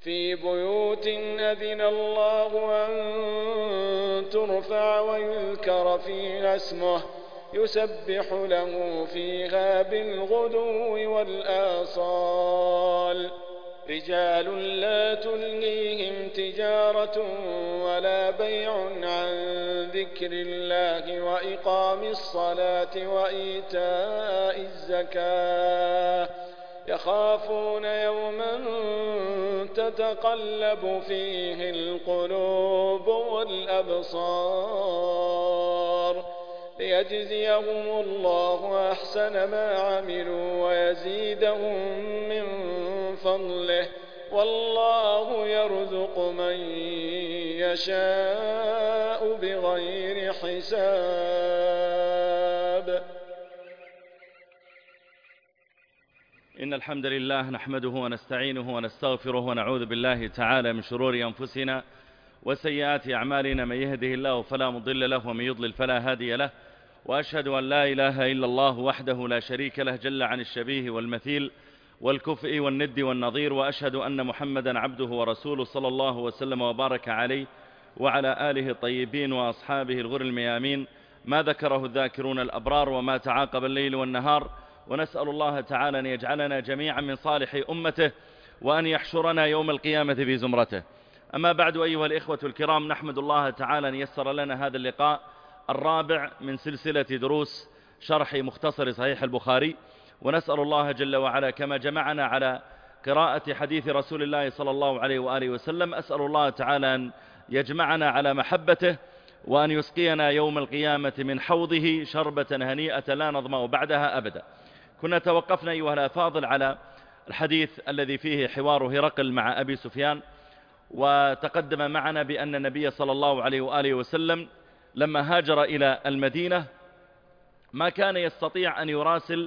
في بيوت أذن الله أن ترفع ويذكر فيها اسمه يسبح له فيها بالغدو والآصال رجال لا تلهيهم تجارة ولا بيع عن ذكر الله وإقام الصلاة وإيتاء الزكاة يخافون يوما تتقلب فيه القلوب والأبصار ليجزيهم الله أحسن ما عملوا ويزيدهم من فضله والله يرزق من يشاء بغير حساب. إن الحمد لله نحمده ونستعينه ونستغفره ونعوذ بالله تعالى من شرور أنفسنا وسيئات أعمالنا. من يهده الله فلا مضل له ومن يضلل فلا هادي له، وأشهد أن لا إله إلا الله وحده لا شريك له جل عن الشبيه والمثيل والكفء والند والنظير، وأشهد أن محمدا عبده ورسوله صلى الله وسلم وبارك عليه وعلى آله الطيبين وأصحابه الغر الميامين ما ذكره الذاكرون الأبرار وما تعاقب الليل والنهار. ونسأل الله تعالى أن يجعلنا جميعا من صالح أمته وأن يحشرنا يوم القيامة في زمرته. أما بعد أيها الإخوة الكرام، نحمد الله تعالى أن يسر لنا هذا اللقاء الرابع من سلسلة دروس شرح مختصر صحيح البخاري، ونسأل الله جل وعلا كما جمعنا على قراءة حديث رسول الله صلى الله عليه وآله وسلم، أسأل الله تعالى أن يجمعنا على محبته وأن يسقينا يوم القيامة من حوضه شربة هنيئة لا نظمأ بعدها أبدا. كنا توقفنا أيها الأفاضل على الحديث الذي فيه حوار هرقل مع أبي سفيان، وتقدم معنا بأن النبي صلى الله عليه وآله وسلم لما هاجر إلى المدينة ما كان يستطيع أن يراسل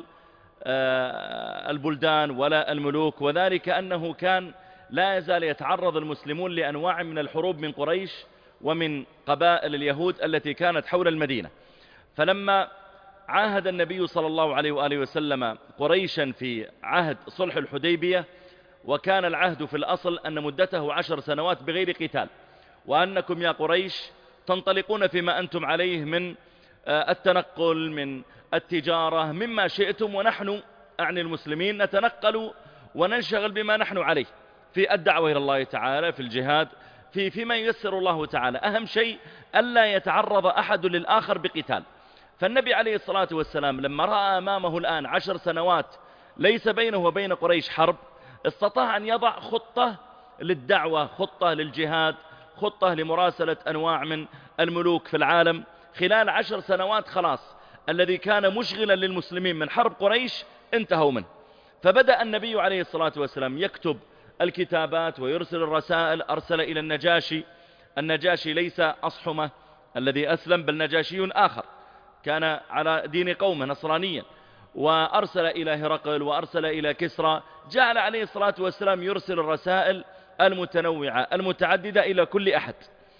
البلدان ولا الملوك، وذلك أنه كان لا يزال يتعرض المسلمون لأنواع من الحروب من قريش ومن قبائل اليهود التي كانت حول المدينة. فلما عاهد النبي صلى الله عليه وآله وسلم قريشا في عهد صلح الحديبية، وكان العهد في الأصل أن مدته 10 سنوات بغير قتال، وأنكم يا قريش تنطلقون فيما أنتم عليه من التنقل من التجارة مما شئتم، ونحن أعني المسلمين نتنقل وننشغل بما نحن عليه في الدعوة إلى الله تعالى، في الجهاد، فيما ييسر الله تعالى. أهم شيء ألا يتعرض أحد للآخر بقتال. فالنبي عليه الصلاة والسلام لما رأى أمامه الآن 10 سنوات ليس بينه وبين قريش حرب، استطاع أن يضع خطة للدعوة، خطة للجهاد، خطة لمراسلة أنواع من الملوك في العالم. خلال 10 سنوات خلاص الذي كان مشغلا للمسلمين من حرب قريش انتهوا منه. فبدأ النبي عليه الصلاة والسلام يكتب الكتابات ويرسل الرسائل. أرسل إلى النجاشي. النجاشي ليس أصحمة الذي أسلم، بل نجاشي آخر كان على دين قومه نصرانيا. وأرسل إلى هرقل وأرسل إلى كسرى. جعل عليه الصلاة والسلام يرسل الرسائل المتنوعة المتعددة إلى كل أحد.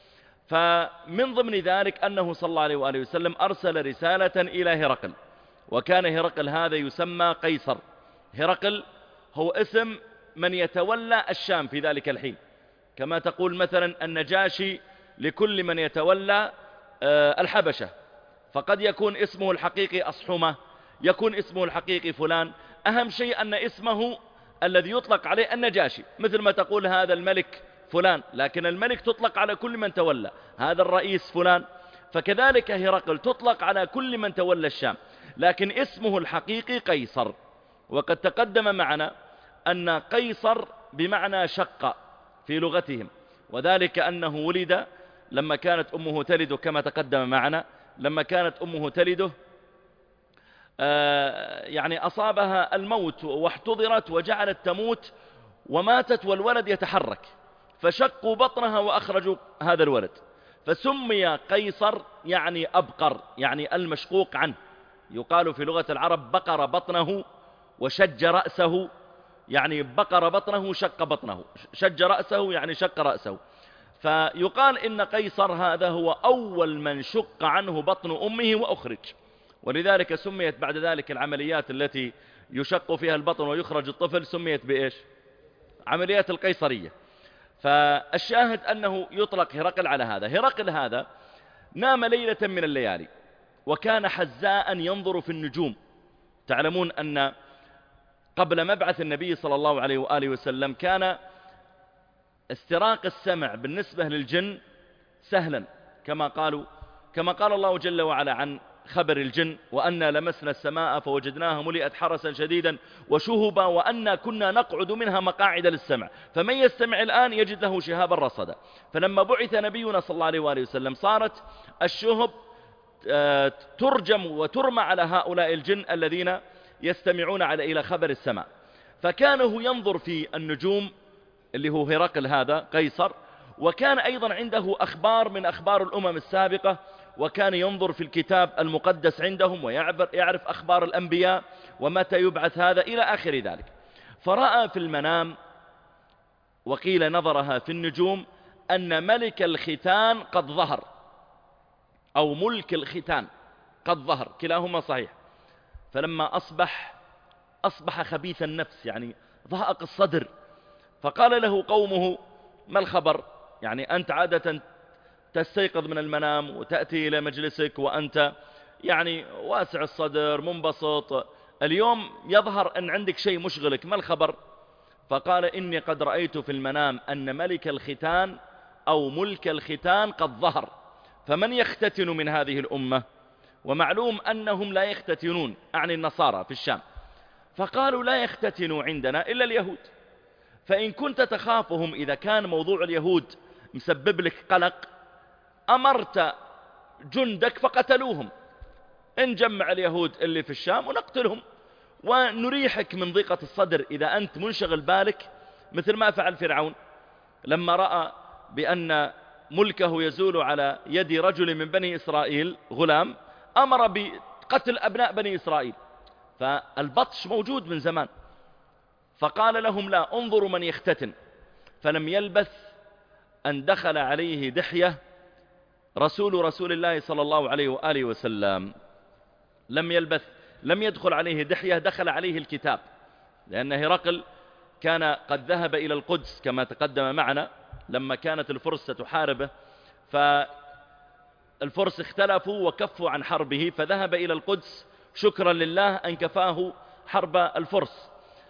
فمن ضمن ذلك أنه صلى الله عليه وآله وسلم أرسل رسالة إلى هرقل، وكان هرقل هذا يسمى قيصر. هرقل هو اسم من يتولى الشام في ذلك الحين، كما تقول مثلا النجاشي لكل من يتولى الحبشة. فقد يكون اسمه الحقيقي أصحمة، يكون اسمه الحقيقي فلان. أهم شيء أن اسمه الذي يطلق عليه النجاشي، مثل ما تقول هذا الملك فلان، لكن الملك تطلق على كل من تولى، هذا الرئيس فلان. فكذلك هرقل تطلق على كل من تولى الشام، لكن اسمه الحقيقي قيصر. وقد تقدم معنا أن قيصر بمعنى شق في لغتهم، وذلك أنه ولد لما كانت أمه تلده، كما تقدم معنا لما كانت أمه تلده يعني أصابها الموت واحتضرت وجعلت تموت وماتت والولد يتحرك، فشقوا بطنها وأخرجوا هذا الولد، فسمي قيصر يعني أبقر، يعني المشقوق عنه. يقال في لغة العرب بقر بطنه وشج رأسه، يعني بقر بطنه شق بطنه، شج رأسه يعني شق رأسه. فيقال إن قيصر هذا هو أول من شق عنه بطن أمه وأخرج، ولذلك سميت بعد ذلك العمليات التي يشق فيها البطن ويخرج الطفل سميت بإيش؟ عمليات القيصرية. فالشاهد أنه يطلق هرقل على هذا. هرقل هذا نام ليلة من الليالي وكان حزاء ينظر في النجوم. تعلمون أن قبل مبعث النبي صلى الله عليه وآله وسلم كان استراق السمع بالنسبة للجن سهلا، كما قال الله جل وعلا عن خبر الجن: وأنا لمسنا السماء فوجدناها ملئت حرسا شديدا وشهبا وأنا كنا نقعد منها مقاعد للسمع فمن يستمع الآن يجد له شهابا رصدا. فلما بعث نبينا صلى الله عليه وآله وسلم صارت الشهب ترجم وترمى على هؤلاء الجن الذين يستمعون إلى خبر السماء. فكان هو ينظر في النجوم اللي هو هرقل هذا قيصر، وكان أيضا عنده أخبار من أخبار الأمم السابقة، وكان ينظر في الكتاب المقدس عندهم ويعرف أخبار الأنبياء ومتى يبعث هذا إلى آخر ذلك. فرأى في المنام، وقيل نظرها في النجوم، أن ملك الختان قد ظهر أو ملك الختان قد ظهر، كلاهما صحيح. فلما أصبح خبيث النفس، يعني ضاق الصدر، فقال له قومه: ما الخبر؟ يعني أنت عادة تستيقظ من المنام وتأتي إلى مجلسك وأنت يعني واسع الصدر منبسط، اليوم يظهر أن عندك شيء مشغلك، ما الخبر؟ فقال: إني قد رأيت في المنام أن ملك الختان أو ملك الختان قد ظهر، فمن يختتن من هذه الأمة؟ ومعلوم أنهم لا يختتنون، أعني النصارى في الشام. فقالوا: لا يختتنوا عندنا إلا اليهود، فإن كنت تخافهم إذا كان موضوع اليهود مسبب لك قلق أمرت جندك فقتلوهم، نجمع اليهود اللي في الشام ونقتلهم ونريحك من ضيقة الصدر إذا أنت منشغل بالك، مثل ما فعل فرعون لما رأى بأن ملكه يزول على يد رجل من بني إسرائيل غلام، أمر بقتل أبناء بني إسرائيل. فالبطش موجود من زمان. فقال لهم: لا، انظروا من يختتن. فلم يلبث أن دخل عليه دحية رسول الله صلى الله عليه وآله وسلم. لم يدخل عليه دحية، دخل عليه الكتاب، لأن هرقل كان قد ذهب إلى القدس كما تقدم معنا لما كانت الفرس ستحاربه، فالفرس اختلفوا وكفوا عن حربه، فذهب إلى القدس شكرا لله أن كفاه حرب الفرس.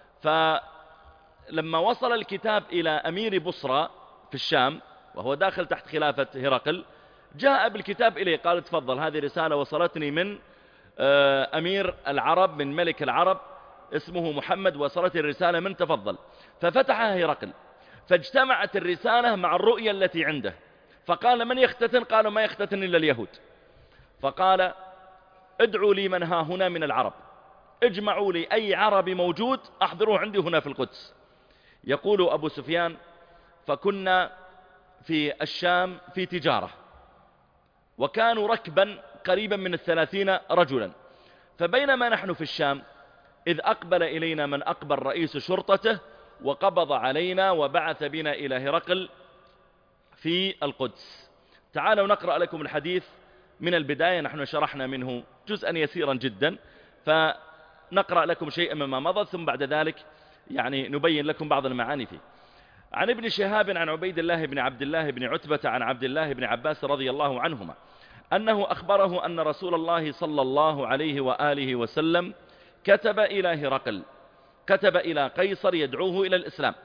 فلما وصل الكتاب إلى أمير بصرى في الشام وهو داخل تحت خلافة هرقل، جاء بالكتاب إليه، قال: تفضل، هذه رسالة وصلتني من أمير العرب، من ملك العرب اسمه محمد، وصلت الرسالة من، تفضل. ففتحها هرقل فاجتمعت الرسالة مع الرؤية التي عنده، فقال: من يختتن؟ قالوا: ما يختتن إلا اليهود. فقال: ادعوا لي من ها هنا من العرب، اجمعوا لي أي عربي موجود أحضروه عندي هنا في القدس. يقول أبو سفيان: فكنا في الشام في تجارة، وكانوا ركبا قريبا من 30 رجلا، فبينما نحن في الشام إذ أقبل إلينا من أقبل رئيس شرطته وقبض علينا وبعث بنا إلى هرقل في القدس. تعالوا نقرأ لكم الحديث من البداية، نحن شرحنا منه جزءا يسيرا جدا، فنقرأ لكم شيئا مما مضى، ثم بعد ذلك يعني نبين لكم بعض المعاني فيه. عن ابن شهاب عن عبيد الله بن عبد الله بن عتبة عن عبد الله بن عباس رضي الله عنهما أنه أخبره أن رسول الله صلى الله عليه وآله وسلم كتب إلى هرقل، كتب إلى قيصر يدعوه إلى الإسلام،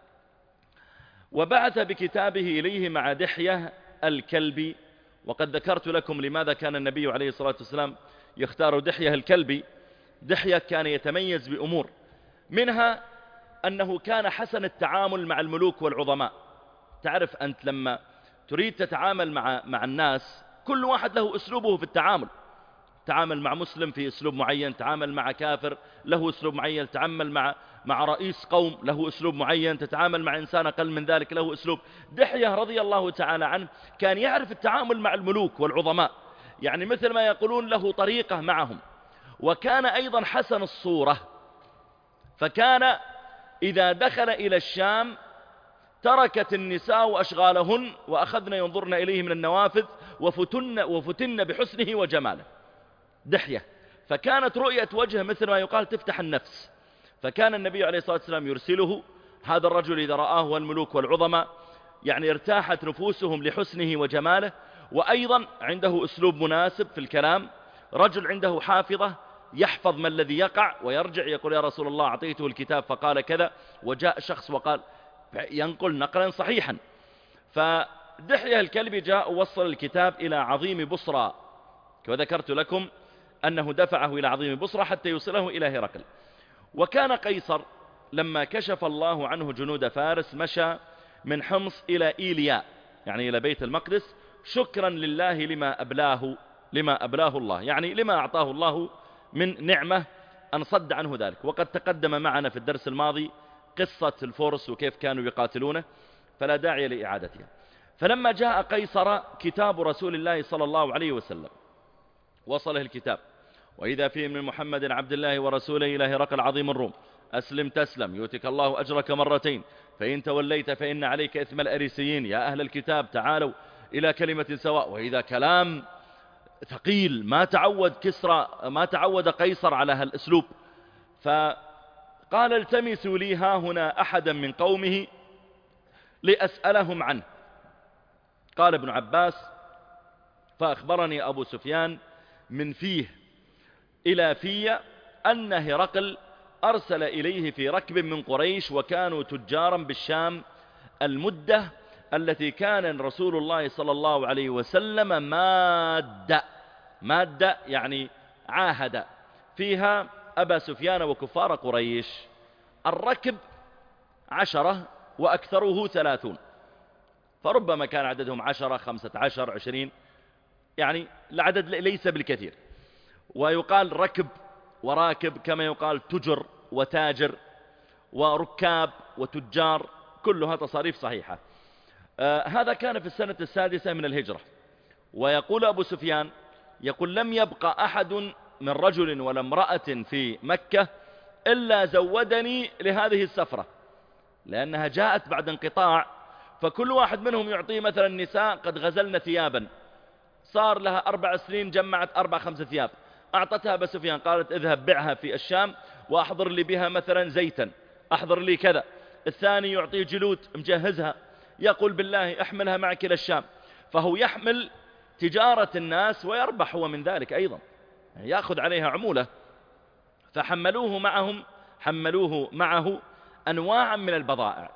وبعث بكتابه إليه مع دحية الكلبي. وقد ذكرت لكم لماذا كان النبي عليه الصلاة والسلام يختار دحية الكلبي. دحية كان يتميز بأمور، منها أنه كان حسن التعامل مع الملوك والعظماء. تعرف أنت لما تريد تتعامل مع الناس، كل واحد له أسلوبه في التعامل. تعامل مع مسلم في أسلوب معين، تعامل مع كافر له أسلوب معين، تعامل مع رئيس قوم له أسلوب معين، تتعامل مع إنسان أقل من ذلك له أسلوب. دحية رضي الله تعالى عنه كان يعرف التعامل مع الملوك والعظماء، يعني مثل ما يقولون له طريقة معهم. وكان أيضا حسن الصورة، فكان إذا دخل إلى الشام تركت النساء أشغالهن وأخذن ينظرن إليه من النوافذ وفتن بحسنه وجماله. دحية، فكانت رؤية وجهه مثل ما يقال تفتح النفس. فكان النبي عليه الصلاة والسلام يرسله هذا الرجل إذا رآه الملوك والعظماء يعني ارتاحت نفوسهم لحسنه وجماله، وأيضا عنده أسلوب مناسب في الكلام. رجل عنده حافظة يحفظ ما الذي يقع ويرجع يقول يا رسول الله أعطيته الكتاب فقال كذا، وجاء شخص وقال، ينقل نقلا صحيحا. فدحية الكلبي جاء ووصل الكتاب إلى عظيم بصرى، وذكرت لكم أنه دفعه إلى عظيم بصرى حتى يوصله إلى هرقل. وكان قيصر لما كشف الله عنه جنود فارس مشى من حمص إلى إيليا، يعني إلى بيت المقدس، شكرا لله لما أبلاه الله، يعني لما أعطاه الله من نعمة أن صد عنه ذلك. وقد تقدم معنا في الدرس الماضي قصة الفرس وكيف كانوا يقاتلونه، فلا داعي لإعادتها. فلما جاء قيصر كتاب رسول الله صلى الله عليه وسلم، وصله الكتاب، وإذا فيه من محمد عبد الله ورسوله إلى هرقل عظيم الروم، أسلم تسلم يؤتك الله أجرك مرتين، فإن توليت فإن عليك إثم الأريسيين، يا أهل الكتاب تعالوا إلى كلمة سواء. وإذا كلام ثقيل ما تعود قيصر على هالأسلوب، فقال التمسوا لي ها هنا أحدا من قومه لأسألهم عنه. قال ابن عباس فأخبرني أبو سفيان من فيه إلى في أن هرقل أرسل إليه في ركب من قريش، وكانوا تجارا بالشام، المدة التي كان رسول الله صلى الله عليه وسلم مادة يعني عاهد فيها أبا سفيان وكفار قريش. الركب 10 وأكثره 30، فربما كان عددهم 10 15 20، يعني العدد ليس بالكثير. ويقال ركب وراكب كما يقال تجر وتاجر وركاب وتجار، كلها تصاريف صحيحة. هذا كان في السنة 6 من الهجرة. ويقول أبو سفيان يقول لم يبقى أحد من رجل ولا امرأة في مكة إلا زودني لهذه السفرة، لأنها جاءت بعد انقطاع، فكل واحد منهم يعطيه مثلا النساء قد غزلن ثيابا، صار لها 4 سنين جمعت 4 5 ثياب، أعطتها أبا سفيان قالت اذهب بيعها في الشام وأحضر لي بها مثلا زيتا، أحضر لي كذا. الثاني يعطيه جلود مجهزها، يقول بالله احملها معك إلى الشام، فهو يحمل تجارة الناس ويربح هو من ذلك أيضا، يأخذ عليها عمولة. فحملوه معه أنواعا من البضائع.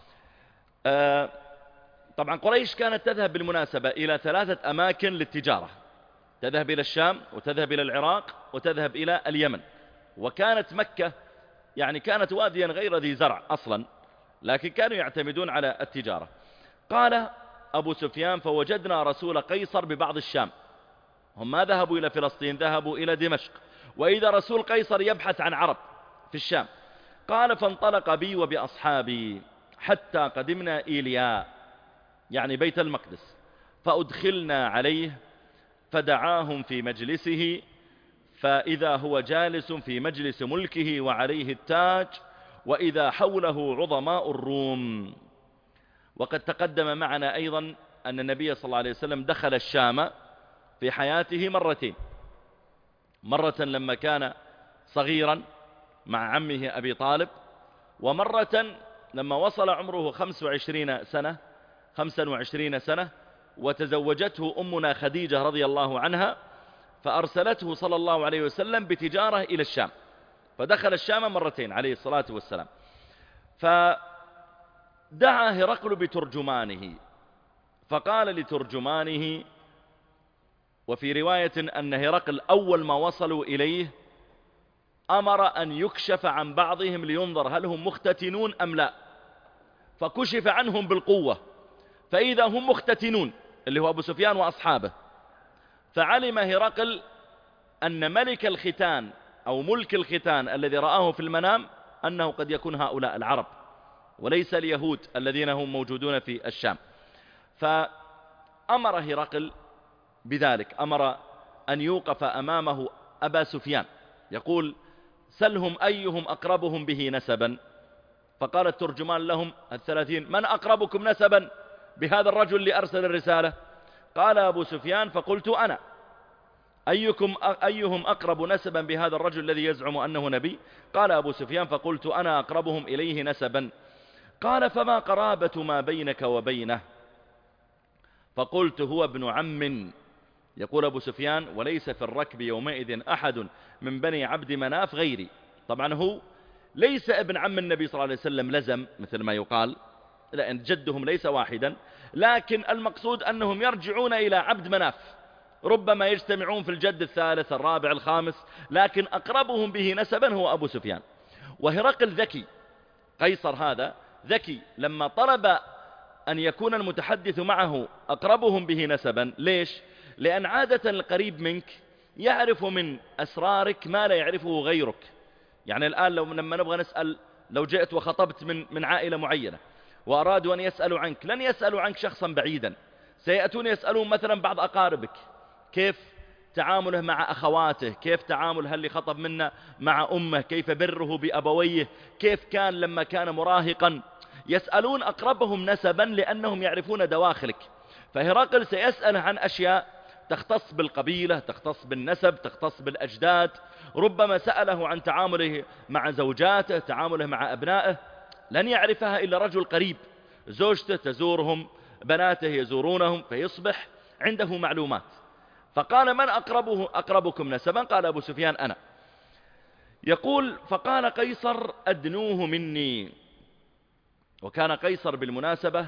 طبعا قريش كانت تذهب بالمناسبة إلى 3 أماكن للتجارة، تذهب إلى الشام وتذهب إلى العراق وتذهب إلى اليمن. وكانت مكة يعني كانت واديا غير ذي زرع أصلا، لكن كانوا يعتمدون على التجارة. قال أبو سفيان فوجدنا رسول قيصر ببعض الشام، هم ما ذهبوا إلى فلسطين، ذهبوا إلى دمشق، وإذا رسول قيصر يبحث عن عرب في الشام. قال فانطلق بي وبأصحابي حتى قدمنا إيليا، يعني بيت المقدس، فأدخلنا عليه فدعاهم في مجلسه، فإذا هو جالس في مجلس ملكه وعليه التاج، وإذا حوله عظماء الروم. وقد تقدم معنا أيضا أن النبي صلى الله عليه وسلم دخل الشام في حياته مرتين، مرة لما كان صغيرا مع عمه أبي طالب، ومرة لما وصل عمره 25 سنة وتزوجته أمنا خديجة رضي الله عنها، فأرسلته صلى الله عليه وسلم بتجارة إلى الشام، فدخل الشام مرتين عليه الصلاة والسلام. فدعا هرقل بترجمانه، فقال لترجمانه، وفي رواية أن هرقل أول ما وصلوا إليه أمر أن يكشف عن بعضهم لينظر هل هم مختتنون أم لا، فكشف عنهم بالقوة، فإذا هم مختتنون اللي هو أبو سفيان وأصحابه. فعلم هرقل أن ملك الختان أو ملك الختان الذي رآه في المنام أنه قد يكون هؤلاء العرب وليس اليهود الذين هم موجودون في الشام. فأمر هرقل بذلك، أمر أن يوقف أمامه أبا سفيان، يقول سلهم أيهم أقربهم به نسبا. فقال الترجمان لهم 30 من أقربكم نسبا بهذا الرجل اللي أرسل الرسالة؟ قال أبو سفيان فقلت أنا. أيهم أقرب نسبا بهذا الرجل الذي يزعم أنه نبي؟ قال أبو سفيان فقلت أنا أقربهم إليه نسبا. قال فما قرابة ما بينك وبينه؟ فقلت هو ابن عم. يقول أبو سفيان وليس في الركب يومئذ أحد من بني عبد مناف غيري. طبعا هو ليس ابن عم النبي صلى الله عليه وسلم لزم مثل ما يقال، لأن جدهم ليس واحدا، لكن المقصود أنهم يرجعون إلى عبد مناف، ربما يجتمعون في الجد الثالث الرابع الخامس، لكن أقربهم به نسبا هو أبو سفيان. وهرقل ذكي، قيصر هذا ذكي، لما طلب أن يكون المتحدث معه أقربهم به نسبا. ليش؟ لأن عادة القريب منك يعرف من أسرارك ما لا يعرفه غيرك. يعني الآن لما نبغى نسأل، لو جئت وخطبت من عائلة معينة وأرادوا أن يسألوا عنك، لن يسألوا عنك شخصا بعيدا، سيأتون يسألون مثلا بعض أقاربك كيف تعامله مع أخواته، كيف تعامل اللي خطب منا مع أمه، كيف بره بأبويه، كيف كان لما كان مراهقا. يسألون أقربهم نسبا لأنهم يعرفون دواخلك. فهرقل سيسأل عن أشياء تختص بالقبيلة، تختص بالنسب، تختص بالأجداد. ربما سأله عن تعامله مع زوجاته، تعامله مع أبنائه، لن يعرفها إلا رجل قريب، زوجته تزورهم، بناته يزورونهم، فيصبح عنده معلومات. فقال من أقربكم نسبا؟ قال أبو سفيان أنا. يقول فقال قيصر أدنوه مني. وكان قيصر بالمناسبة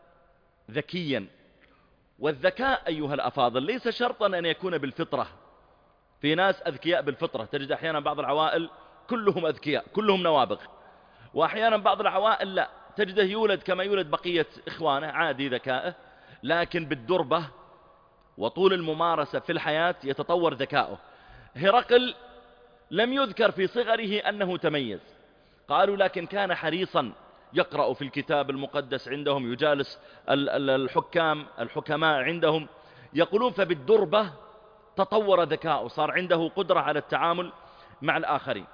ذكيا، والذكاء أيها الأفاضل ليس شرطا أن يكون بالفطرة. في ناس أذكياء بالفطرة، تجد أحيانا بعض العوائل كلهم أذكياء كلهم نوابغ، وأحيانا بعض العوائل لا، تجده يولد كما يولد بقية إخوانه عادي ذكائه، لكن بالدربة وطول الممارسة في الحياة يتطور ذكاؤه. هرقل لم يذكر في صغره أنه تميز، قالوا لكن كان حريصا يقرأ في الكتاب المقدس عندهم، يجالس الحكماء عندهم، يقولون فبالدربة تطور ذكاؤه، صار عنده قدرة على التعامل مع الآخرين.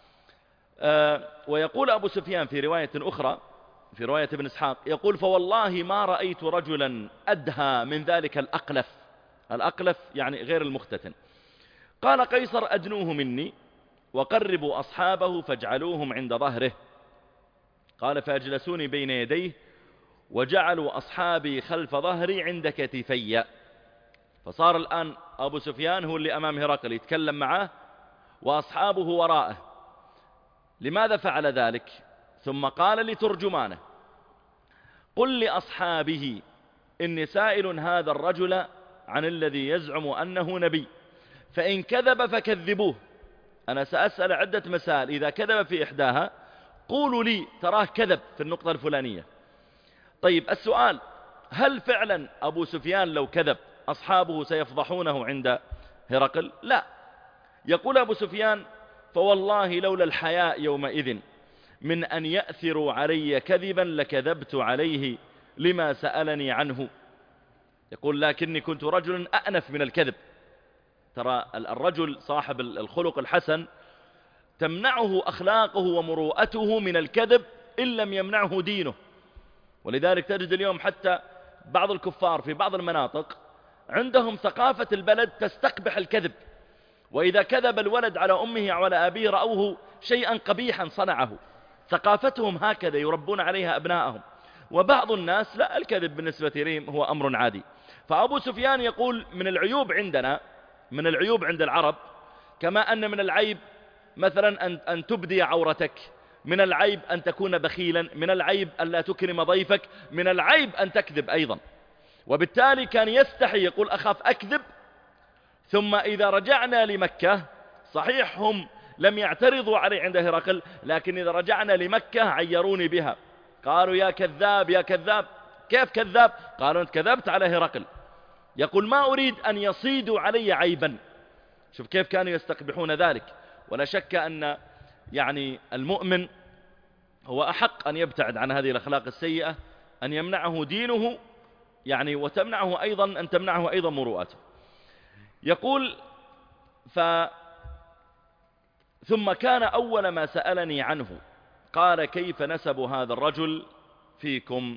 ويقول أبو سفيان في رواية أخرى، في رواية ابن إسحاق، يقول فوالله ما رأيت رجلا أدهى من ذلك الأقلف يعني غير المختتن. قال قيصر أدنوه مني وقربوا أصحابه فاجعلوهم عند ظهره. قال فأجلسوني بين يديه وجعلوا أصحابي خلف ظهري عند كتفي. فصار الآن أبو سفيان هو اللي أمام هرقل يتكلم معه وأصحابه وراءه. لماذا فعل ذلك؟ ثم قال لترجمانه قل لأصحابه إني سائل هذا الرجل عن الذي يزعم أنه نبي، فإن كذب فكذبوه. أنا سأسأل عدة مسائل، إذا كذب في إحداها قولوا لي تراه كذب في النقطة الفلانية. طيب السؤال، هل فعلا أبو سفيان لو كذب أصحابه سيفضحونه عند هرقل؟ لا. يقول أبو سفيان فوالله لولا الحياء يومئذ من أن يأثروا علي كذبا لكذبت عليه لما سألني عنه. يقول لكني كنت رجل أأنف من الكذب. ترى الرجل صاحب الخلق الحسن تمنعه أخلاقه ومروءته من الكذب إن لم يمنعه دينه. ولذلك تجد اليوم حتى بعض الكفار في بعض المناطق عندهم ثقافة البلد تستقبح الكذب، وإذا كذب الولد على أمه أو على أبيه رأوه شيئا قبيحا صنعه. ثقافتهم هكذا يربون عليها أبنائهم. وبعض الناس لا، الكذب بالنسبة لهم هو أمر عادي. فأبو سفيان يقول من العيوب عندنا، من العيوب عند العرب، كما أن من العيب مثلا أن تبدي عورتك، من العيب أن تكون بخيلا، من العيب أن لا تكرم ضيفك، من العيب أن تكذب أيضا. وبالتالي كان يستحي، يقول أخاف أكذب. ثم إذا رجعنا لمكة، صحيح هم لم يعترضوا علي عند هرقل، لكن إذا رجعنا لمكة عيروني بها، قالوا يا كذاب يا كذاب. كيف كذاب؟ قالوا أنت كذبت على هرقل. يقول ما أريد أن يصيدوا علي عيبا. شوف كيف كانوا يستقبحون ذلك. ولا شك أن يعني المؤمن هو أحق أن يبتعد عن هذه الأخلاق السيئة، أن يمنعه دينه يعني، وتمنعه أيضا أن تمنعه أيضا مروءته. يقول ثم كان أول ما سألني عنه قال كيف نسب هذا الرجل فيكم؟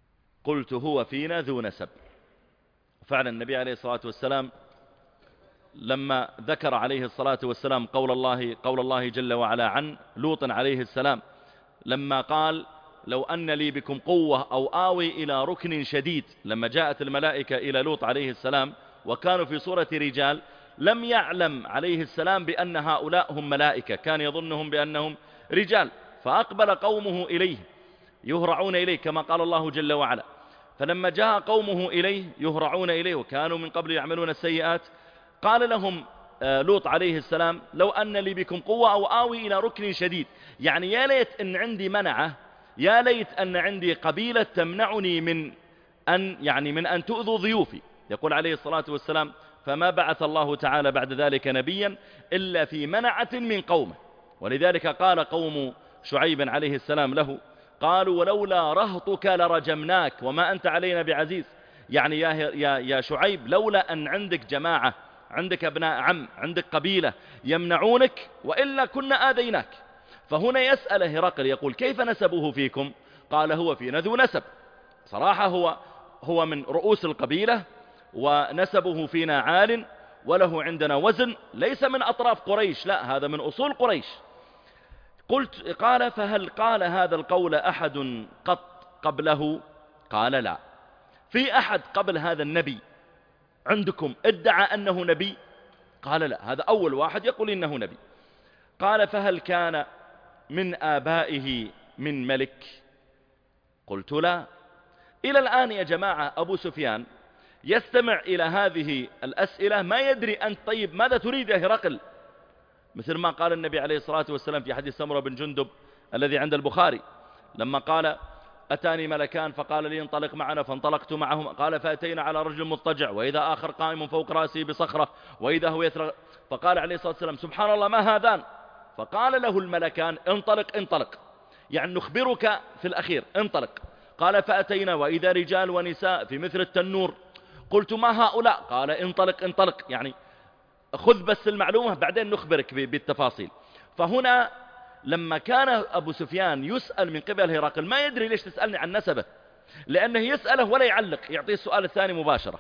قلت هو فينا ذو نسب. فعلا النبي عليه الصلاة والسلام لما ذكر عليه الصلاة والسلام قول الله جل وعلا عن لوط عليه السلام لما قال لو أن لي بكم قوة أو آوي إلى ركن شديد، لما جاءت الملائكة إلى لوط عليه السلام وكانوا في صورة رجال، لم يعلم عليه السلام بأن هؤلاء هم ملائكة، كان يظنهم بأنهم رجال، فأقبل قومه إليه يهرعون إليه كما قال الله جل وعلا. فلما جاء قومه إليه يهرعون إليه وكانوا من قبل يعملون السيئات، قال لهم لوط عليه السلام لو أن لي بكم قوة أو آوي إلى ركن شديد، يعني يا ليت أن عندي منعة، يا ليت أن عندي قبيلة تمنعني من أن تؤذوا ضيوفي. يقول عليه الصلاة والسلام فما بعث الله تعالى بعد ذلك نبيا إلا في منعة من قومه. ولذلك قال قوم شعيب عليه السلام له قالوا ولولا رهطك لرجمناك وما أنت علينا بعزيز، يعني يا شعيب لولا أن عندك جماعة، عندك ابناء عم، عندك قبيلة يمنعونك وإلا كنا آذيناك. فهنا يسأل هرقل يقول كيف نسبه فيكم؟ قال هو فينا ذو نسب، صراحة هو من رؤوس القبيلة ونسبه فينا عال وله عندنا وزن، ليس من أطراف قريش، لا هذا من أصول قريش. قال فهل قال هذا القول أحد قبله؟ قال لا. في أحد قبل هذا النبي عندكم ادعى أنه نبي؟ قال لا، هذا أول واحد يقول إنه نبي. قال فهل كان من آبائه من ملك؟ قلت لا. إلى الآن يا جماعة أبو سفيان يستمع إلى هذه الأسئلة ما يدري أنت طيب ماذا تريد يا هرقل؟ مثل ما قال النبي عليه الصلاة والسلام في حديث سمرة بن جندب الذي عند البخاري لما قال أتاني ملكان فقال لي انطلق معنا فانطلقت معهم، قال فأتينا على رجل مضطجع وإذا آخر قائم فوق رأسه بصخرة وإذا هو يثرغ، فقال عليه الصلاة والسلام سبحان الله ما هذان؟ فقال له الملكان انطلق، يعني نخبرك في الأخير انطلق. قال فأتينا وإذا رجال ونساء في مثل التنور، قلت ما هؤلاء؟ قال انطلق، يعني خذ بس المعلومة بعدين نخبرك بالتفاصيل. فهنا لما كان أبو سفيان يسأل من قبل هرقل ما يدري ليش تسألني عن نسبه، لأنه يسأله ولا يعلق، يعطيه السؤال الثاني مباشرة.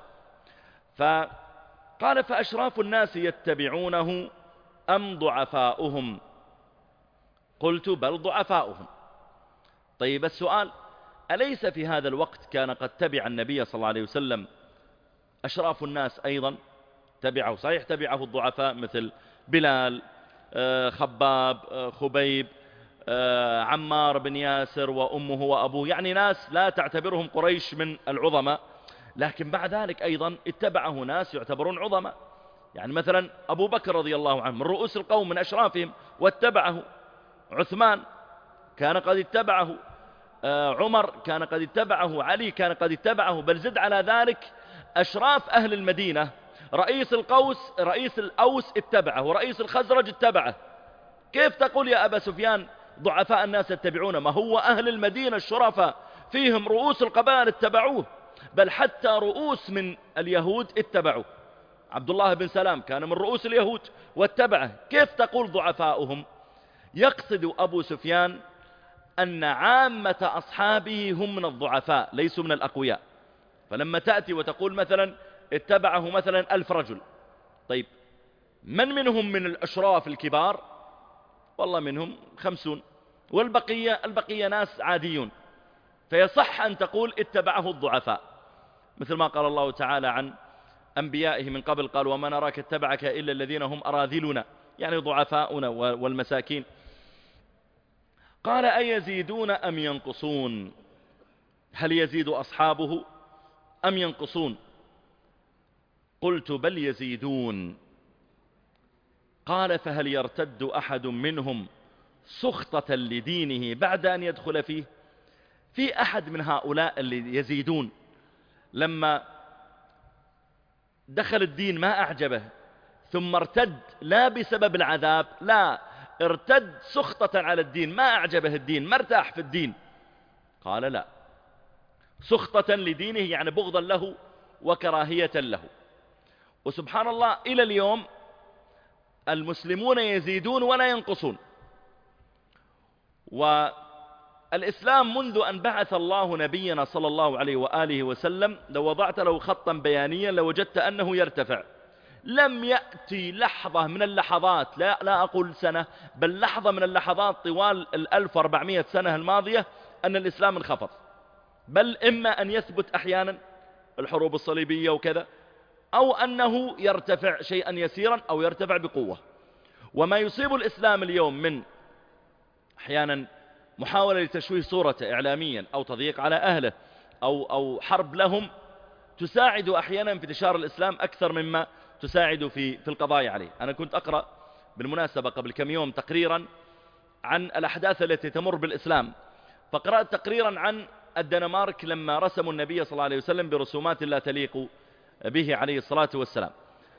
فقال فأشراف الناس يتبعونه أم ضعفاؤهم؟ قلت بل ضعفاؤهم. طيب السؤال، أليس في هذا الوقت كان قد تبع النبي صلى الله عليه وسلم أشراف الناس أيضا؟ تبعه صحيح، تبعه الضعفاء مثل بلال، خباب، خبيب، عمار بن ياسر وأمه وأبوه، يعني ناس لا تعتبرهم قريش من العظماء، لكن بعد ذلك أيضا اتبعه ناس يعتبرون عظماء، يعني مثلا أبو بكر رضي الله عنه من رؤوس القوم من أشرافهم واتبعه، عثمان كان قد اتبعه، عمر كان قد اتبعه، علي كان قد اتبعه، بل زد على ذلك أشراف أهل المدينة، رئيس الأوس اتبعه ورئيس الخزرج اتبعه. كيف تقول يا أبا سفيان ضعفاء الناس يتبعونه؟ ما هو أهل المدينة الشرفاء فيهم رؤوس القبائل اتبعوه، بل حتى رؤوس من اليهود اتبعوه، عبد الله بن سلام كان من رؤوس اليهود واتبعه، كيف تقول ضعفاؤهم؟ يقصد أبو سفيان أن عامة أصحابه هم من الضعفاء ليسوا من الأقوياء. فلما تأتي وتقول مثلا اتبعه مثلا 1000 رجل، طيب من منهم من الأشراف الكبار؟ والله منهم 50، والبقية ناس عاديون، فيصح أن تقول اتبعه الضعفاء، مثل ما قال الله تعالى عن أنبيائه من قبل قال وما نراك اتبعك إلا الذين هم أراذلنا، يعني ضعفاؤنا والمساكين. قال أيزيدون أم ينقصون؟ هل يزيد أصحابه أم ينقصون؟ قلت بل يزيدون. قال فهل يرتد أحد منهم سخطة لدينه بعد أن يدخل فيه؟ في أحد من هؤلاء اللي يزيدون لما دخل الدين ما أعجبه ثم ارتد، لا بسبب العذاب، لا، ارتد سخطة على الدين، ما أعجبه الدين، ما ارتاح في الدين؟ قال لا، سخطة لدينه يعني بغضا له وكراهية له. وسبحان الله إلى اليوم المسلمون يزيدون ولا ينقصون. والإسلام منذ أن بعث الله نبينا صلى الله عليه وآله وسلم لو وضعت له خطا بيانيا لوجدت أنه يرتفع، لم يأتي لحظة من اللحظات، لا أقول سنة، بل لحظة من اللحظات طوال 1400 سنة الماضية أن الإسلام انخفض، بل إما أن يثبت أحيانا الحروب الصليبية وكذا، أو أنه يرتفع شيئا يسيرا أو يرتفع بقوة. وما يصيب الإسلام اليوم من أحيانا محاولة لتشويه صورته إعلاميا أو تضييق على أهله أو حرب لهم، تساعد أحيانا في انتشار الإسلام أكثر مما تساعد في القضايا عليه. أنا كنت أقرأ بالمناسبة قبل كم يوم تقريرا عن الأحداث التي تمر بالإسلام، فقرأت تقريرا عن الدنمارك لما رسموا النبي صلى الله عليه وسلم برسومات لا تليق به عليه الصلاة والسلام.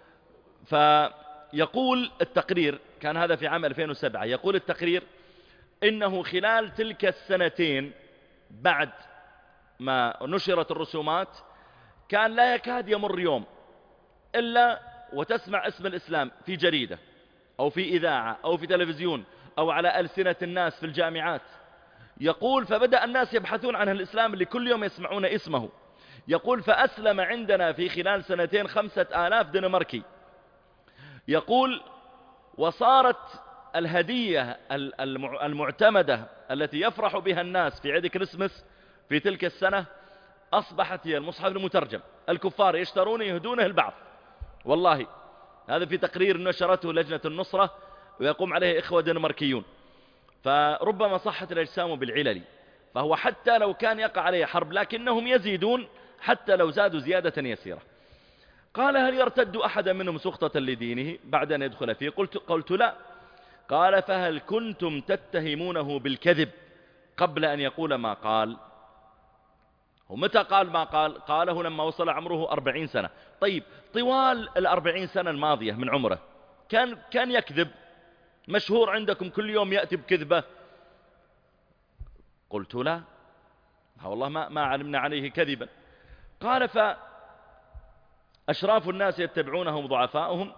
فيقول التقرير، كان هذا في عام 2007، يقول التقرير إنه خلال تلك السنتين بعد ما نشرت الرسومات كان لا يكاد يمر يوم إلا وتسمع اسم الإسلام في جريدة أو في إذاعة أو في تلفزيون أو على ألسنة الناس في الجامعات. يقول فبدأ الناس يبحثون عن الإسلام اللي كل يوم يسمعون اسمه. يقول فأسلم عندنا في خلال سنتين 5000 دنماركي. يقول وصارت الهدية المعتمدة التي يفرح بها الناس في عيد كريسمس في تلك السنة أصبحت هي المصحف المترجم. الكفار يشترونه يهدونه البعض، والله هذا في تقرير نشرته لجنة النصرة ويقوم عليه إخوة دنماركيون. فربما صحت الأجسام بالعلل، فهو حتى لو كان يقع عليه حرب لكنهم يزيدون حتى لو زادوا زيادة يسيرة. قال هل يرتد أحد منهم سخطة لدينه بعد أن يدخل فيه؟ قلت لا. قال فهل كنتم تتهمونه بالكذب قبل أن يقول ما قال؟ ومتى قال ما قال؟ قاله لما وصل عمره 40 سنة. طيب طوال 40 سنة الماضية من عمره كان يكذب؟ مشهور عندكم كل يوم يأتي بكذبة؟ قلت لا والله ما علمنا عليه كذبا. قال فأشراف الناس يتبعونهم ضعفاؤهم.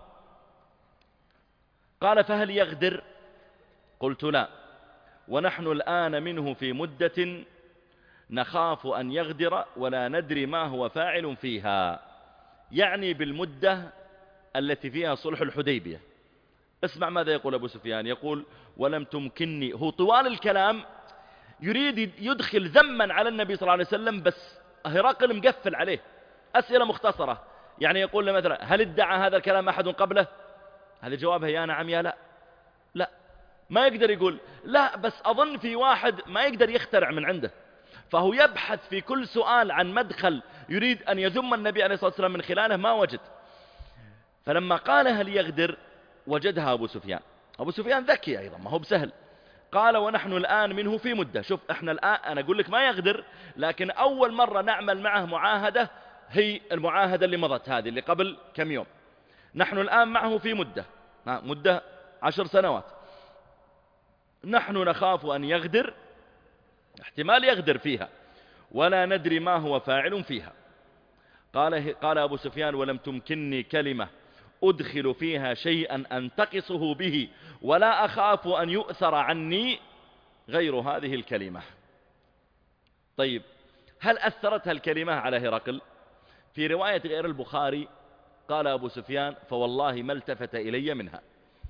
قال فهل يغدر؟ قلت لا، ونحن الآن منه في مدة نخاف أن يغدر ولا ندري ما هو فاعل فيها، يعني بالمدة التي فيها صلح الحديبية. اسمع ماذا يقول أبو سفيان، يقول ولم تمكنني. هو طوال الكلام يريد يدخل ذما على النبي صلى الله عليه وسلم، بس هرقل مقفل عليه أسئلة مختصرة. يعني يقول له مثلا هل ادعى هذا الكلام أحد قبله؟ هذا جوابها يا نعم يا لا. لا، ما يقدر يقول لا، بس أظن في واحد، ما يقدر يخترع من عنده. فهو يبحث في كل سؤال عن مدخل يريد أن يذم النبي عليه الصلاة والسلام من خلاله، ما وجد. فلما قال هل يغدر وجدها أبو سفيان. أبو سفيان ذكي أيضا، ما هو بسهل. قال ونحن الآن منه في مدة. شوف احنا الآن، أنا أقول لك ما يغدر، لكن أول مرة نعمل معه معاهدة هي المعاهدة اللي مضت هذه اللي قبل كم يوم. نحن الآن معه في مدة 10 سنوات. نحن نخاف أن يغدر، احتمال يغدر فيها، ولا ندري ما هو فاعل فيها. قال أبو سفيان ولم تمكنني كلمة أدخل فيها شيئا أنتقصه به ولا أخاف أن يؤثر عني غير هذه الكلمة. طيب هل أثرتها الكلمة على هرقل؟ في رواية غير البخاري قال أبو سفيان فوالله ما التفت إلي منها،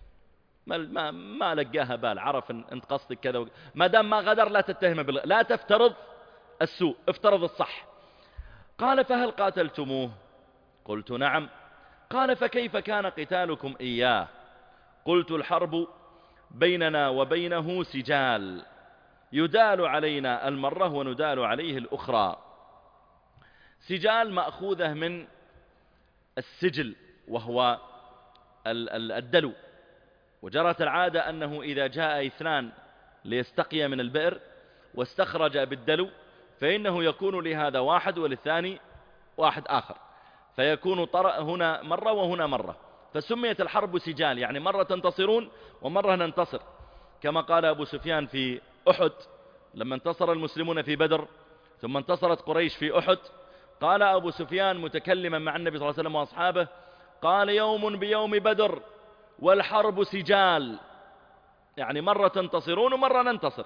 ما لقاها بال، عرف أنت قصدك كذا ما دام ما غدر لا تتهم لا تفترض السوء، افترض الصح. قال فهل قاتلتموه؟ قلت نعم. قال فكيف كان قتالكم إياه؟ قلت الحرب بيننا وبينه سجال، يدال علينا المرة وندال عليه الأخرى. سجال مأخوذة من السجل وهو الدلو، وجرت العادة أنه إذا جاء اثنان ليستقي من البئر واستخرج بالدلو فإنه يكون لهذا واحد وللثاني واحد آخر، فيكون هنا مرة وهنا مرة، فسميت الحرب سجال، يعني مرة تنتصرون ومرة ننتصر. كما قال أبو سفيان في أحد لما انتصر المسلمون في بدر ثم انتصرت قريش في أحد، قال أبو سفيان متكلما مع النبي صلى الله عليه وسلم وأصحابه قال يوم بيوم بدر والحرب سجال، يعني مرة تنتصرون ومرة ننتصر.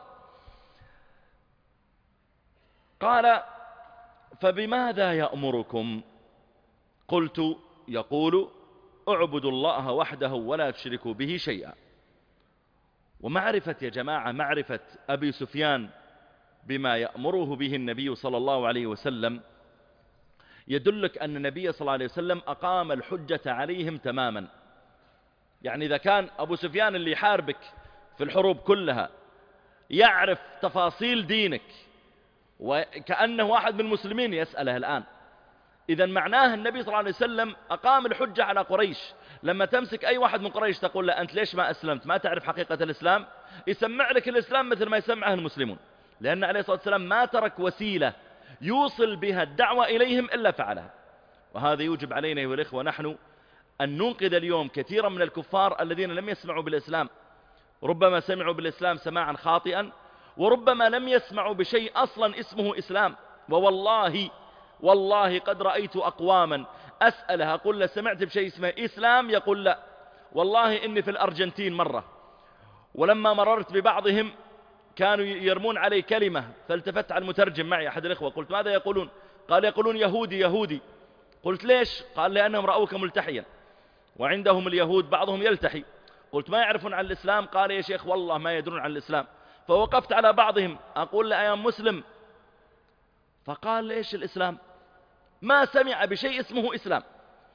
قال فبماذا يأمركم؟ قلت يقول اعبدوا الله وحده ولا تشركوا به شيئا. ومعرفة يا جماعة، معرفة أبي سفيان بما يأمره به النبي صلى الله عليه وسلم يدلك أن النبي صلى الله عليه وسلم أقام الحجة عليهم تماما. يعني إذا كان أبو سفيان اللي يحاربك في الحروب كلها يعرف تفاصيل دينك وكأنه واحد من المسلمين يسأله الآن، إذا معناه النبي صلى الله عليه وسلم أقام الحجة على قريش. لما تمسك أي واحد من قريش تقول له أنت ليش ما أسلمت، ما تعرف حقيقة الإسلام، يسمع لك الإسلام مثل ما يسمعه المسلمون، لأن عليه الصلاة والسلام ما ترك وسيلة يوصل بها الدعوة إليهم إلا فعلها. وهذا يوجب علينا أيها الإخوة نحن أن ننقذ اليوم كثيرا من الكفار الذين لم يسمعوا بالإسلام. ربما سمعوا بالإسلام سماعا خاطئا، وربما لم يسمعوا بشيء أصلا اسمه إسلام. والله قد رأيت أقواما أسألها أقول له سمعت بشيء اسمه إسلام، يقول لا والله إني في الأرجنتين مرة، ولما مررت ببعضهم كانوا يرمون علي كلمة فالتفت على المترجم معي أحد الإخوة قلت ماذا يقولون؟ قال يقولون يهودي يهودي. قلت ليش؟ قال لأنهم رأوك ملتحيا، وعندهم اليهود بعضهم يلتحي. قلت ما يعرفون عن الإسلام؟ قال يا شيخ والله ما يدرون عن الإسلام. فوقفت على بعضهم أقول له أيام مسلم؟ فقال إيش الإسلام؟ ما سمع بشيء اسمه إسلام.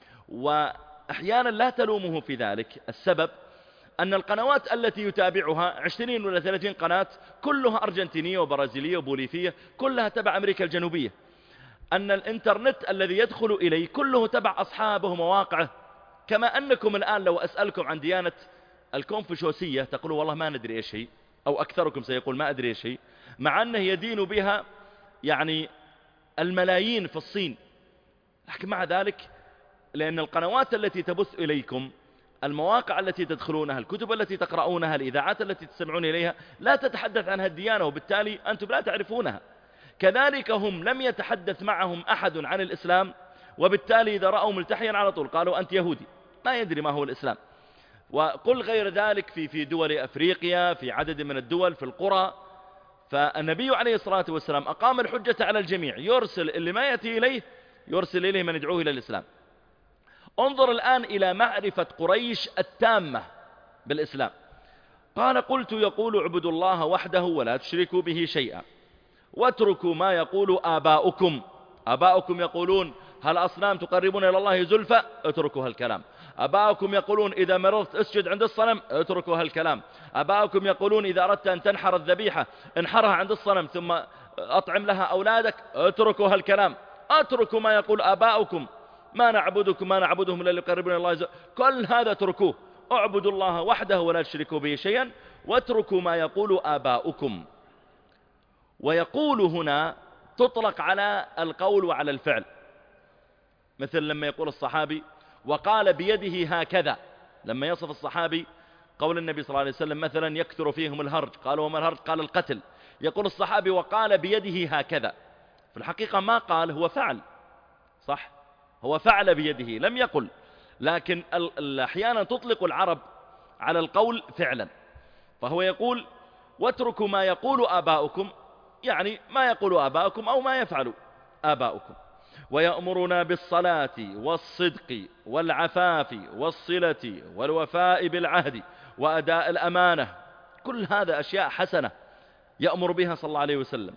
وأحيانا لا تلومه في ذلك، السبب أن القنوات التي يتابعها 20 ولا 30 قناة كلها أرجنتينية وبرازيلية وبوليفية، كلها تبع أمريكا الجنوبية. أن الإنترنت الذي يدخل إليه كله تبع أصحابه ومواقعه. كما أنكم الآن لو أسألكم عن ديانة الكونفوشيوسية تقولوا والله ما ندري إيش هي، أو أكثركم سيقول ما أدري إيش هي، مع أنه يدين بها يعني الملايين في الصين. لكن مع ذلك لأن القنوات التي تبث إليكم، المواقع التي تدخلونها، الكتب التي تقرؤونها، الإذاعات التي تستمعون إليها لا تتحدث عن الديانة، وبالتالي أنتم لا تعرفونها. كذلك هم لم يتحدث معهم أحد عن الإسلام، وبالتالي إذا رأوا ملتحيا على طول قالوا أنت يهودي، ما يدري ما هو الإسلام. وقل غير ذلك في دول أفريقيا، في عدد من الدول، في القرى. فالنبي عليه الصلاة والسلام أقام الحجة على الجميع، يرسل اللي ما يأتي إليه يرسل إليه من يدعوه إلى الإسلام. انظر الآن إلى معرفة قريش التامة بالإسلام. قال قلت يقول اعبدوا الله وحده ولا تشركوا به شيئا واتركوا ما يقول آباؤكم. آباؤكم يقولون هل أصنام تقربون إلى الله زلفى، اتركوا هالكلام. آباؤكم يقولون إذا مرضت اسجد عند الصنم، اتركوا هالكلام. آباؤكم يقولون إذا أردت أن تنحر الذبيحة انحرها عند الصنم ثم أطعم لها أولادك، اتركوا هالكلام. اتركوا ما يقول آباؤكم، ما نعبدهم إلا ليقربون إلى الله زلفى، كل هذا اتركوه. اعبدوا الله وحده ولا تشركوا به شيئا واتركوا ما يقول آباؤكم. ويقول هنا تطلق على القول وعلى الفعل، مثل لما يقول الصحابي وقال بيده هكذا، لما يصف الصحابي قول النبي صلى الله عليه وسلم مثلا يكثر فيهم الهرج، قالوا وما الهرج؟ قال القتل. يقول الصحابي وقال بيده هكذا، في الحقيقة ما قال، هو فعل، صح، هو فعل بيده لم يقل. لكن أحيانا تطلق العرب على القول فعلا. فهو يقول واتركوا ما يقول آباؤكم، يعني ما يقول آباؤكم أو ما يفعل آباؤكم. ويأمرنا بالصلاة والصدق والعفاف والصلة والوفاء بالعهد وأداء الأمانة. كل هذا أشياء حسنة يأمر بها صلى الله عليه وسلم.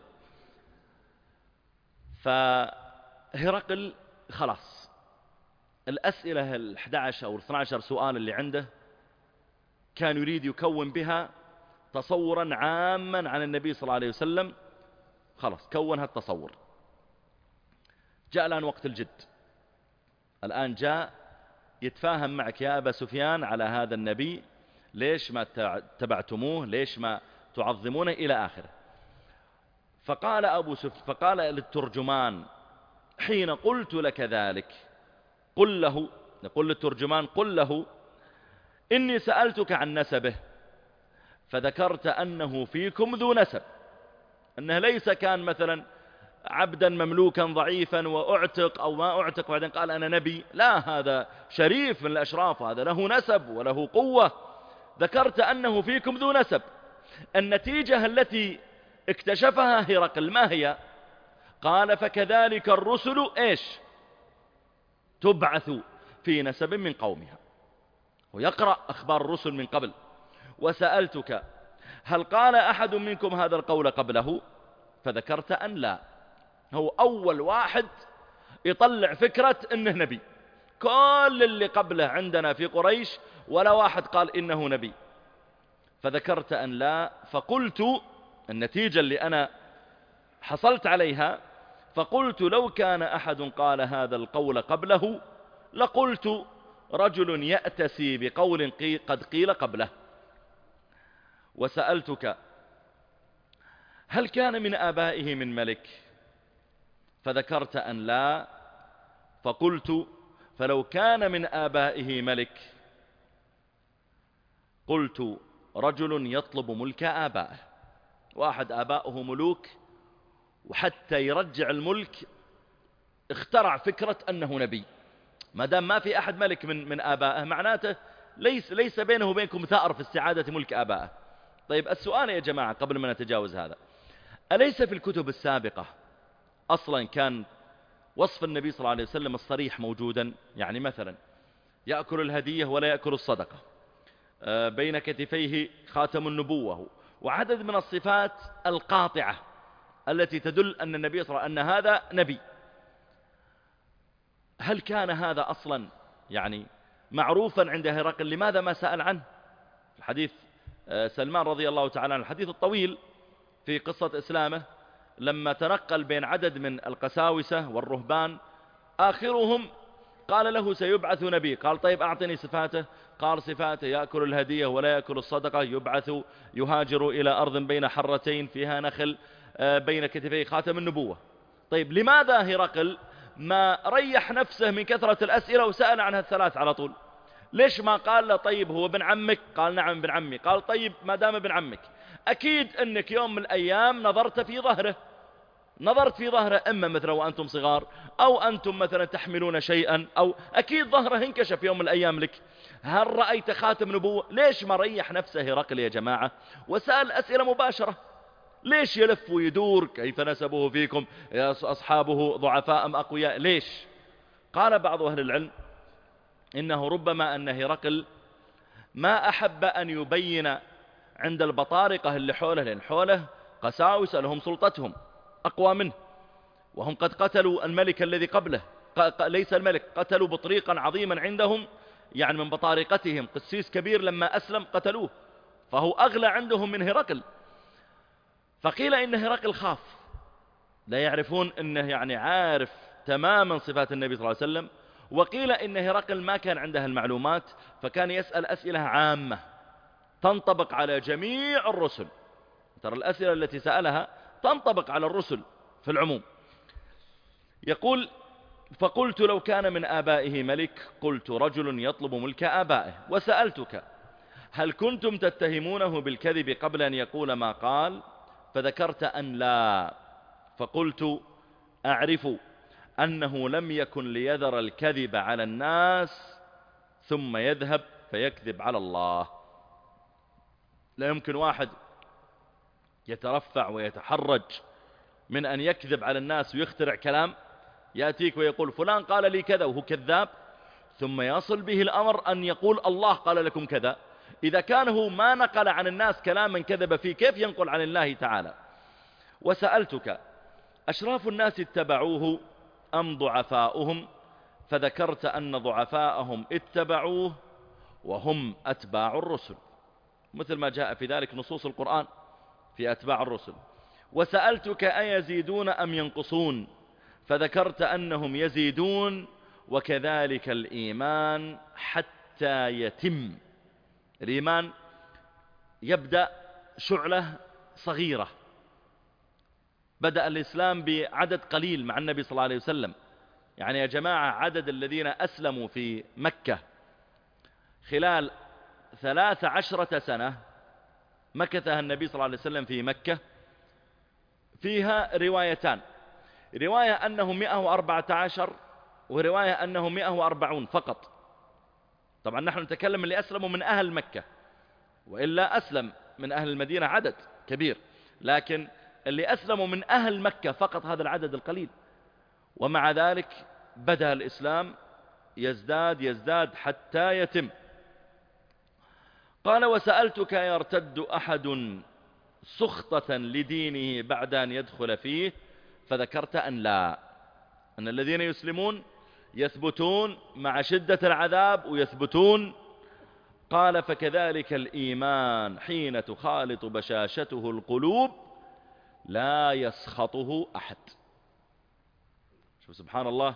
فهرقل خلاص الأسئلة 11 أو 12 سؤال اللي عنده كان يريد يكون بها تصورا عاما عن النبي صلى الله عليه وسلم. خلاص كون هالتصور. جاء الآن وقت الجد. الآن جاء يتفاهم معك يا أبا سفيان على هذا النبي، ليش ما تبعتموه، ليش ما تعظمونه إلى آخره. فقال أبو سفيان، فقال للترجمان حين قلت لك ذلك قل له، نقول للترجمان قل له إني سألتك عن نسبه فذكرت أنه فيكم ذو نسب، أنه ليس كان مثلا عبدا مملوكا ضعيفا وأعتق أو ما أعتق وبعدين قال أنا نبي، لا، هذا شريف من الأشراف، هذا له نسب وله قوة. ذكرت أنه فيكم ذو نسب. النتيجة التي اكتشفها هرقل ما هي؟ قال فكذلك الرسل إيش؟ تبعث في نسب من قومها. ويقرأ أخبار الرسل من قبل. وسألتك هل قال أحد منكم هذا القول قبله؟ فذكرت أن لا، هو أول واحد يطلع فكرة إنه نبي. كل اللي قبله عندنا في قريش ولا واحد قال إنه نبي. فذكرت أن لا. فقلت النتيجة اللي أنا حصلت عليها، فقلت لو كان أحد قال هذا القول قبله لقلت رجل يأتسي بقول قد قيل قبله. وسألتك هل كان من آبائه من ملك؟ فذكرت أن لا. فقلت فلو كان من آبائه ملك قلت رجل يطلب ملك آبائه، واحد آبائه ملوك وحتى يرجع الملك اخترع فكرة أنه نبي. ما دام ما في أحد ملك من آبائه معناته ليس بينه وبينكم ثأر في استعادة ملك آبائه. طيب السؤال يا جماعة قبل ما نتجاوز هذا، أليس في الكتب السابقة أصلا كان وصف النبي صلى الله عليه وسلم الصريح موجودا؟ يعني مثلا يأكل الهدية ولا يأكل الصدقة، بين كتفيه خاتم النبوة، وعدد من الصفات القاطعة التي تدل أن النبي صلى الله عليه وسلم أن هذا نبي. هل كان هذا أصلا يعني معروفا عند هرقل؟ لماذا ما سأل عنه؟ الحديث سلمان رضي الله تعالى عنه الحديث الطويل في قصة إسلامه لما تنقل بين عدد من القساوسة والرهبان، آخرهم قال له سيبعث نبي. قال طيب أعطني صفاته. قال صفاته يأكل الهدية ولا يأكل الصدقة، يبعث يهاجر إلى أرض بين حرتين فيها نخل، بين كتفيه خاتم النبوة. طيب لماذا هرقل ما ريح نفسه من كثرة الأسئلة وسأل عنها الثلاث على طول؟ ليش ما قال له طيب هو ابن عمك؟ قال نعم ابن عمي. قال طيب ما دام ابن عمك أكيد أنك يوم من الأيام نظرت في ظهره، إما مثلا وأنتم صغار أو أنتم مثلا تحملون شيئا، أو أكيد ظهره انكشف يوم من الأيام لك. هل رأيت خاتم نبوة؟ ليش ما ريح نفسه هرقل يا جماعة وسأل أسئلة مباشرة؟ ليش يلف ويدور كيف نسبه فيكم يا أصحابه ضعفاء أم أقوياء؟ ليش؟ قال بعض أهل العلم إنه ربما أن هرقل ما أحب أن يبين عند البطارقة اللي حوله، لأن حوله قساوسة لهم سلطتهم أقوى منه، وهم قد قتلوا الملك الذي قبله، ليس الملك، قتلوا بطريقا عظيما عندهم، يعني من بطارقتهم قسيس كبير لما أسلم قتلوه، فهو أغلى عندهم من هرقل. فقيل إن هرقل خاف، لا يعرفون أنه يعني عارف تماما صفات النبي صلى الله عليه وسلم. وقيل إن هرقل ما كان عنده المعلومات، فكان يسأل أسئلة عامة تنطبق على جميع الرسل. ترى الأسئلة التي سألها تنطبق على الرسل في العموم. يقول فقلت لو كان من آبائه ملك قلت رجل يطلب ملك آبائه. وسألتك هل كنتم تتهمونه بالكذب قبل أن يقول ما قال؟ فذكرت أن لا. فقلت أعرف أنه لم يكن ليذر الكذب على الناس ثم يذهب فيكذب على الله. لا يمكن واحد يترفع ويتحرج من أن يكذب على الناس ويخترع كلام، يأتيك ويقول فلان قال لي كذا وهو كذاب، ثم يصل به الأمر أن يقول الله قال لكم كذا. إذا كان هو ما نقل عن الناس كلاما كذب فيه، كيف ينقل عن الله تعالى؟ وسألتك أشراف الناس اتبعوه أم ضعفاؤهم؟ فذكرت أن ضعفاءهم اتبعوه وهم أتباع الرسل، مثل ما جاء في ذلك نصوص القرآن في أتباع الرسل. وسألتك أيزيدون أم ينقصون؟ فذكرت أنهم يزيدون، وكذلك الإيمان حتى يتم. الإيمان يبدأ شعلة صغيرة، بدأ الإسلام بعدد قليل مع النبي صلى الله عليه وسلم. يعني يا جماعة عدد الذين أسلموا في مكة خلال 13 سنة مكثها النبي صلى الله عليه وسلم في مكة فيها روايتان، رواية أنهم 114 ورواية أنهم 140 فقط. طبعا نحن نتكلم اللي أسلموا من أهل مكة، وإلا أسلم من أهل المدينة عدد كبير، لكن اللي أسلموا من أهل مكة فقط هذا العدد القليل. ومع ذلك بدأ الإسلام يزداد حتى يتم. قال وسألتك يرتد أحد سخطة لدينه بعد أن يدخل فيه، فذكرت أن لا، أن الذين يسلمون يثبتون مع شدة العذاب ويثبتون. قال فكذلك الإيمان حين تخالط بشاشته القلوب لا يسخطه أحد. شوف سبحان الله،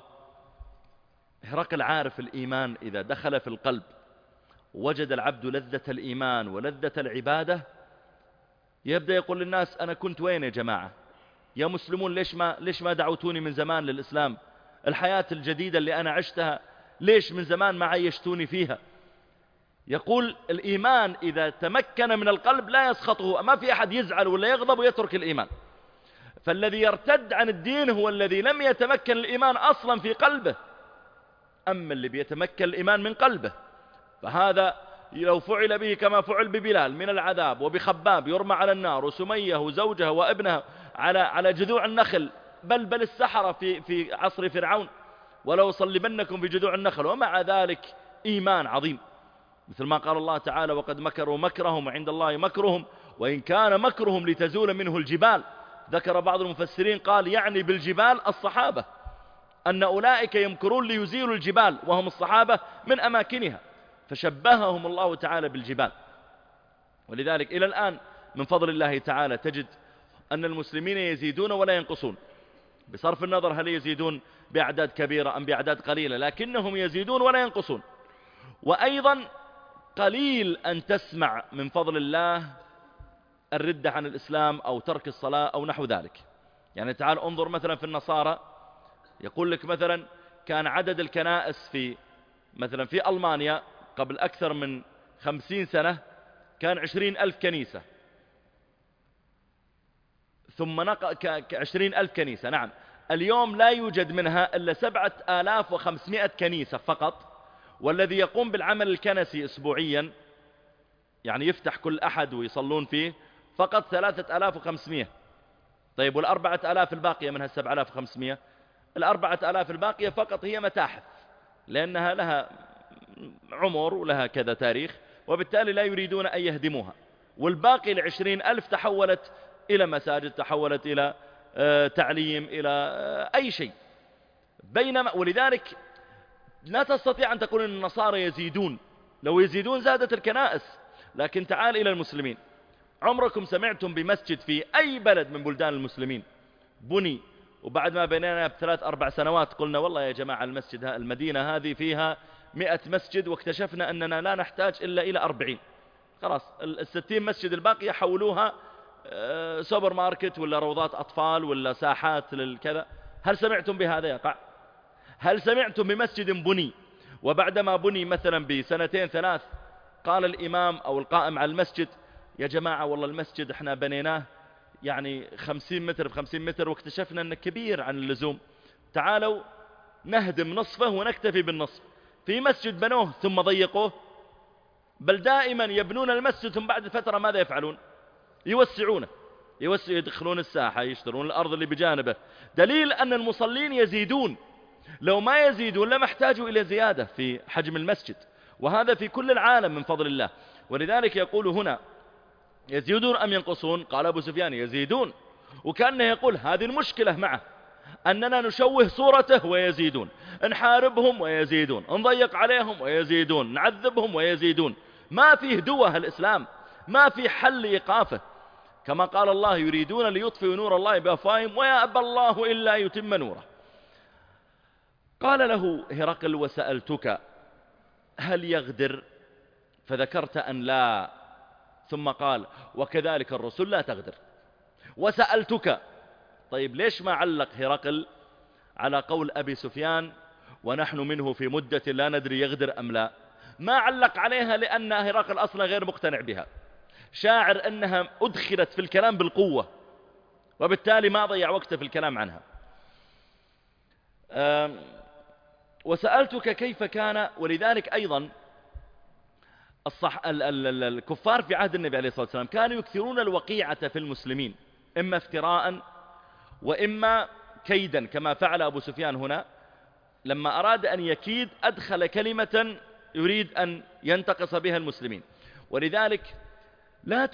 هرقل عارف الإيمان إذا دخل في القلب وجد العبد لذة الإيمان ولذة العبادة، يبدأ يقول للناس أنا كنت وين يا جماعة؟ يا مسلمون ليش ما دعوتوني من زمان للإسلام؟ الحياة الجديدة اللي أنا عشتها ليش من زمان ما عيشتوني فيها؟ يقول الإيمان إذا تمكن من القلب لا يسخطه، ما في أحد يزعل ولا يغضب ويترك الإيمان. فالذي يرتد عن الدين هو الذي لم يتمكن الإيمان أصلا في قلبه، أما اللي بيتمكن الإيمان من قلبه فهذا لو فعل به كما فعل ببلال من العذاب، وبخباب يرمى على النار، وسمية وزوجها وابنها على جذوع النخل، بل السحرة في عصر فرعون، ولو صلبنكم في جذوع النخل، ومع ذلك إيمان عظيم. مثل ما قال الله تعالى وقد مكروا مكرهم وعند الله مكرهم وإن كان مكرهم لتزول منه الجبال. ذكر بعض المفسرين قال يعني بالجبال الصحابة، أن أولئك يمكرون ليزيلوا الجبال وهم الصحابة من أماكنها، فشبههم الله تعالى بالجبال. ولذلك إلى الآن من فضل الله تعالى تجد أن المسلمين يزيدون ولا ينقصون، بصرف النظر هل يزيدون بأعداد كبيرة أم بأعداد قليلة، لكنهم يزيدون ولا ينقصون. وأيضا قليل أن تسمع من فضل الله الردة عن الإسلام أو ترك الصلاة أو نحو ذلك. يعني تعال انظر مثلا في النصارى، يقول لك مثلا كان عدد الكنائس مثلا في ألمانيا قبل أكثر من 50 سنة كان 20,000 كنيسة، ثم 20,000 كنيسة، نعم. اليوم لا يوجد منها إلا 7,500 كنيسة فقط، والذي يقوم بالعمل الكنسي أسبوعيا، يعني يفتح كل أحد ويصلون فيه، فقط 3,500. طيب وال4,000 الباقية من هال7,500، ال4,000 الباقية فقط هي متاحف، لأنها لها عمر ولها كذا تاريخ، وبالتالي لا يريدون أن يهدموها. والباقي 20,000 تحولت إلى مساجد، تحولت إلى تعليم، إلى أي شيء. ولذلك لا تستطيع أن تقول أن النصارى يزيدون، لو يزيدون زادت الكنائس. لكن تعال إلى المسلمين، عمركم سمعتم بمسجد في أي بلد من بلدان المسلمين بني وبعد ما بنينا ب3-4 سنوات قلنا والله يا جماعة المدينة هذه فيها 100 مسجد واكتشفنا أننا لا نحتاج إلا إلى 40، خلاص 60 مسجد الباقية حولوها سوبر ماركت ولا روضات أطفال ولا ساحات للكذا؟ هل سمعتم بهذا يقع؟ هل سمعتم بمسجد بني وبعدما بني مثلا ب2-3 قال الإمام أو القائم على المسجد يا جماعة والله المسجد احنا بنيناه يعني 50 متر ب50 متر واكتشفنا أنه كبير عن اللزوم، تعالوا نهدم نصفه ونكتفي بالنصف؟ في مسجد بنوه ثم ضيقوه؟ بل دائما يبنون المسجد ثم بعد فترة ماذا يفعلون؟ يوسعونه، يدخلون الساحة، يشترون الأرض اللي بجانبه، دليل أن المصلين يزيدون. لو ما يزيدون لما احتاجوا إلى زيادة في حجم المسجد، وهذا في كل العالم من فضل الله. ولذلك يقول هنا يزيدون أم ينقصون؟ قال أبو سفيان يزيدون، وكأنه يقول هذه المشكلة معه أننا نشوه صورته ويزيدون، نحاربهم ويزيدون، نضيق عليهم ويزيدون، نعذبهم ويزيدون. ما فيه دوة الإسلام، ما فيه حل لإيقافه. كما قال الله يريدون ليطفئوا نور الله بأفواههم ويأبى الله إلا يتم نوره. قال له هرقل وسألتك هل يغدر؟ فذكرت أن لا، ثم قال وكذلك الرسل لا تغدر. وسألتك، طيب ليش ما علق هرقل على قول أبي سفيان ونحن منه في مدة لا ندري يغدر أم لا؟ ما علق عليها لأن هرقل أصلا غير مقتنع بها، شاعر أنها أدخلت في الكلام بالقوة، وبالتالي ما ضيع وقته في الكلام عنها. وسألتك كيف كان. ولذلك أيضا الكفار في عهد النبي عليه الصلاة والسلام كانوا يكثرون الوقيعة في المسلمين، إما افتراء وإما كيدا، كما فعل أبو سفيان هنا لما أراد أن يكيد أدخل كلمة يريد أن ينتقص بها المسلمين. ولذلك لا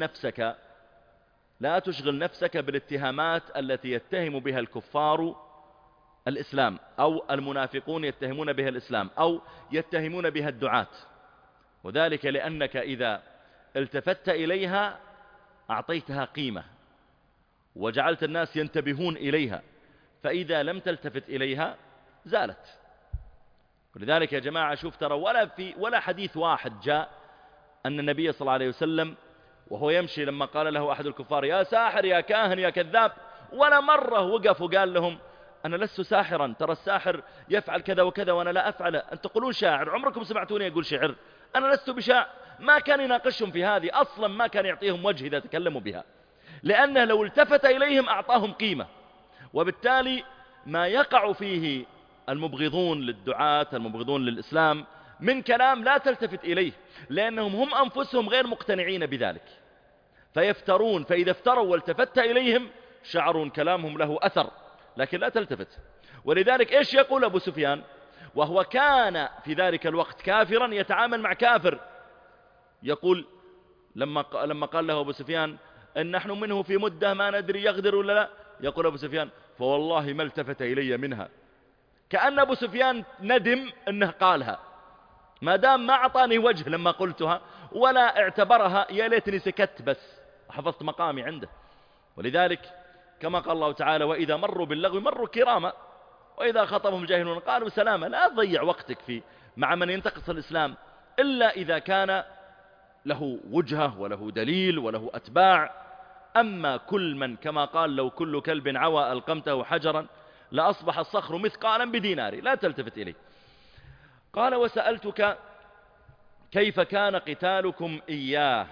تشغل نفسك بالاتهامات التي يتهم بها الكفار الإسلام، أو المنافقون يتهمون بها الإسلام، أو يتهمون بها الدعاة. وذلك لأنك إذا التفت إليها أعطيتها قيمة وجعلت الناس ينتبهون إليها، فإذا لم تلتفت إليها زالت. ولذلك يا جماعة شوف، ترى ولا حديث واحد جاء أن النبي صلى الله عليه وسلم وهو يمشي لما قال له أحد الكفار يا ساحر يا كاهن يا كذاب، ولا مرة وقف وقال لهم أنا لست ساحرا، ترى الساحر يفعل كذا وكذا وأنا لا أفعله، أنت تقولون شاعر، عمركم سمعتوني أقول شعر، أنا لست بشاعر. ما كان يناقشهم في هذه أصلا، ما كان يعطيهم وجه إذا تكلموا بها، لأنه لو التفت إليهم أعطاهم قيمة. وبالتالي ما يقع فيه المبغضون للدعاة المبغضون للإسلام من كلام لا تلتفت إليه، لأنهم هم أنفسهم غير مقتنعين بذلك فيفترون، فإذا افتروا والتفت إليهم شعروا كلامهم له أثر، لكن لا تلتفت. ولذلك إيش يقول أبو سفيان وهو كان في ذلك الوقت كافرا يتعامل مع كافر؟ يقول لما قال له أبو سفيان إن نحن منه في مدة ما ندري يغدر ولا لا، يقول أبو سفيان فوالله ما التفت إلي منها. كأن أبو سفيان ندم أنه قالها، ما دام ما أعطاني وجه لما قلتها ولا اعتبرها، يا ليتني سكت بس حفظت مقامي عنده. ولذلك كما قال الله تعالى وإذا مروا باللغو مروا كراما وإذا خطبهم الجاهلون قالوا سلاما. لا تضيع وقتك مع من ينتقص الإسلام إلا إذا كان له وجهة وله دليل وله أتباع. أما كل من كما قال لو كل كلب عوى ألقمته حجرا لأصبح الصخر مثقالا بدينار، لا تلتفت إليه. قال وسألتك كيف كان قتالكم إياه.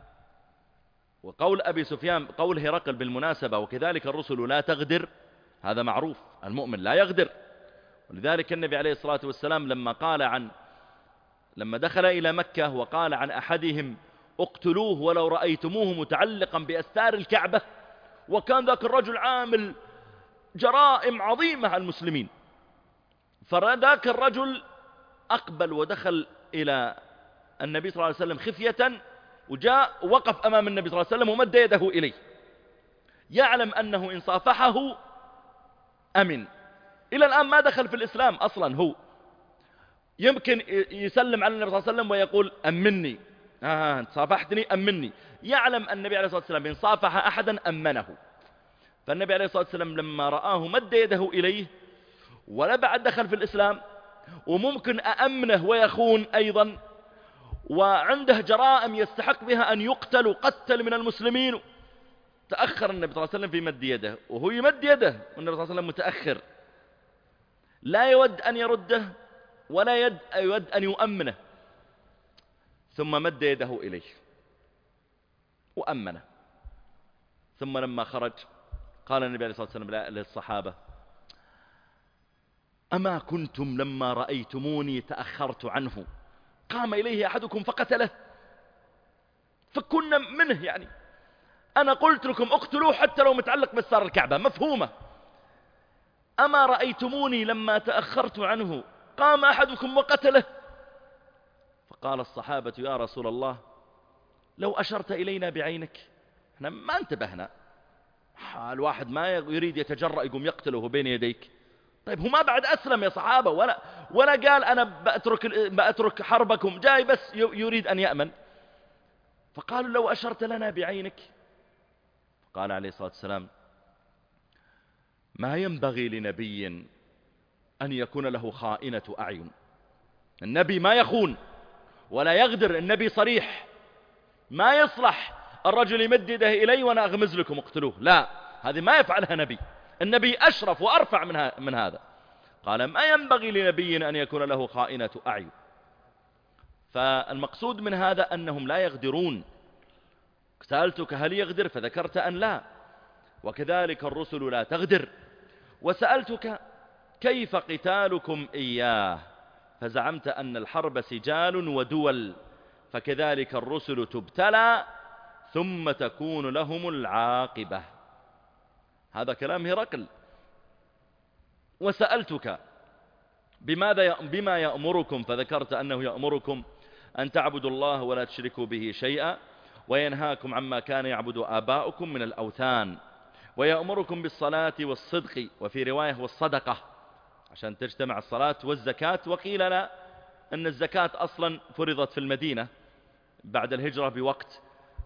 وقول أبي سفيان قول هرقل بالمناسبة وكذلك الرسل لا تغدر، هذا معروف، المؤمن لا يغدر. ولذلك النبي عليه الصلاة والسلام لما دخل إلى مكة وقال عن أحدهم اقتلوه ولو رأيتموه متعلقا بأستار الكعبة، وكان ذاك الرجل عامل جرائم عظيمة على المسلمين، فذاك الرجل أقبل ودخل إلى النبي صلى الله عليه وسلم خفية، وجاء وقف أمام النبي صلى الله عليه وسلم ومد يده إليه، يعلم أنه إن صافحه أمن. إلى الآن ما دخل في الإسلام أصلا، هو يمكن يسلم على النبي صلى الله عليه وسلم ويقول أمني، أنت صافحتني أمني. يعلم النبي عليه الصلاة والسلام إن صافح أحدا أمنه. فالنبي عليه الصلاة والسلام لما رآه مد يده إليه ولا بعد دخل في الإسلام وممكن أأمنه ويخون أيضا، وعنده جرائم يستحق بها أن يقتل قتل من المسلمين، تأخر النبي صلى الله عليه وسلم في مد يده، وهو يمد يده والنبي صلى الله عليه وسلم متأخر، لا يود أن يرده ولا يود أن يؤمنه، ثم مد يده إليه وأمنه. ثم لما خرج قال النبي عليه الصلاة والسلام للصحابة أما كنتم لما رأيتموني تأخرت عنه قام إليه أحدكم فقتله؟ فكنا منه، يعني أنا قلت لكم اقتلوه حتى لو متعلق بستار الكعبة، مفهومة. أما رأيتموني لما تأخرت عنه قام أحدكم وقتله؟ فقال الصحابة يا رسول الله لو أشرت إلينا بعينك، احنا ما انتبهنا، الواحد ما يريد يتجرأ يقوم يقتله بين يديك. طيب هو ما بعد أسلم يا صحابة ولا قال أنا بأترك حربكم، جاي بس يريد أن يأمن. فقالوا لو أشرت لنا بعينك. قال عليه الصلاة والسلام ما ينبغي لنبي أن يكون له خائنة أعين. النبي ما يخون ولا يغدر، النبي صريح، ما يصلح الرجل يمد يده إلي وأنا أغمز لكم اقتلوه، لا، هذه ما يفعلها نبي، النبي أشرف وأرفع من هذا. قال ما ينبغي لنبي أن يكون له خائنة أعين. فالمقصود من هذا أنهم لا يغدرون. سألتك هل يغدر فذكرت أن لا، وكذلك الرسل لا تغدر. وسألتك كيف قتالكم إياه فزعمت أن الحرب سجال ودول، فكذلك الرسل تبتلى ثم تكون لهم العاقبة. هذا كلام هرقل. وسألتك بما يأمركم فذكرت أنه يأمركم أن تعبدوا الله ولا تشركوا به شيئا وينهاكم عما كان يعبد آباؤكم من الأوثان ويأمركم بالصلاة والصدق وفي رواية والصدقة عشان تجتمع الصلاة والزكاة. وقيل لا أن الزكاة أصلا فرضت في المدينة بعد الهجرة بوقت،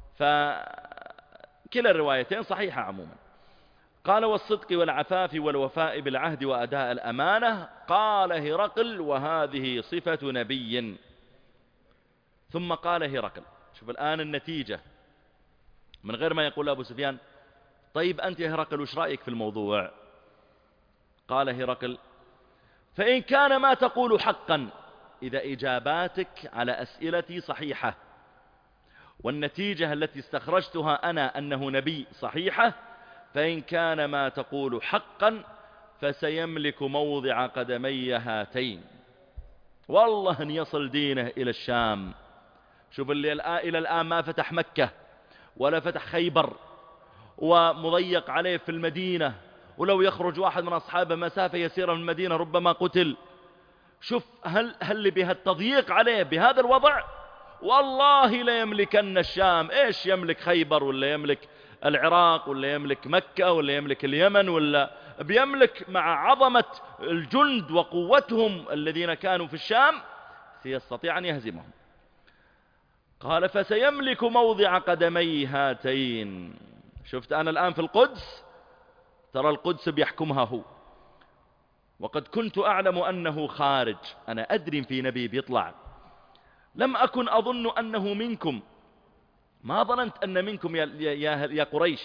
فكلا الروايتين صحيحة عموما. قال والصدق والعفاف والوفاء بالعهد وأداء الأمانة. قال هرقل وهذه صفة نبي. ثم قال هرقل، شوف الآن النتيجة من غير ما يقول أبو سفيان طيب أنت يا هرقل وش رأيك في الموضوع؟ قال هرقل فإن كان ما تقول حقا، إذا إجاباتك على أسئلتي صحيحة والنتيجة التي استخرجتها أنا أنه نبي صحيحة، فإن كان ما تقول حقا فسيملك موضع قدمي هاتين. والله أن يصل دينه إلى الشام. شوف اللي إلى الآن ما فتح مكة ولا فتح خيبر ومضيق عليه في المدينة، ولو يخرج واحد من أصحابه مسافة يسيرة من المدينة ربما قتل. شوف هل بهالتضييق عليه بهذا الوضع والله لا يملكن الشام. إيش يملك خيبر ولا يملك العراق ولا يملك مكة ولا يملك اليمن، ولا بيملك مع عظمة الجند وقوتهم الذين كانوا في الشام سيستطيع أن يهزمهم. قال فسيملك موضع قدمي هاتين. شفت أنا الآن في القدس، ترى القدس بيحكمها هو، وقد كنت أعلم أنه خارج. أنا أدري في نبي بيطلع، لم أكن أظن أنه منكم، ما ظننت أن منكم يا قريش،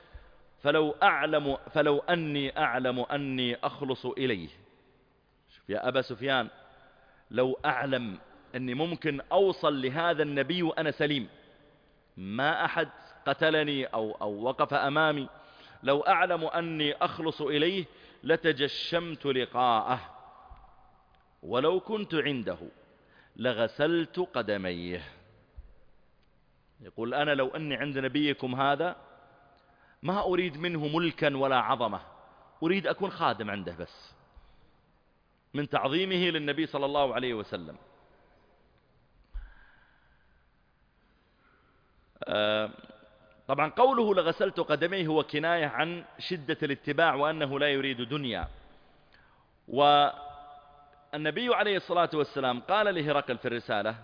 فلو أني أعلم أني أخلص إليه. شوف يا أبا سفيان، لو أعلم أني ممكن أوصل لهذا النبي وأنا سليم، ما أحد قتلني أو وقف أمامي، لو أعلم أني أخلص إليه لتجشمت لقاءه، ولو كنت عنده لغسلت قدميه. يقول أنا لو أني عند نبيكم هذا ما أريد منه ملكا ولا عظمة، أريد أكون خادم عنده بس من تعظيمه للنبي صلى الله عليه وسلم. طبعا قوله لغسلت قدميه هو كناية عن شدة الاتباع وأنه لا يريد دنيا. والنبي عليه الصلاة والسلام قال لهرقل في الرسالة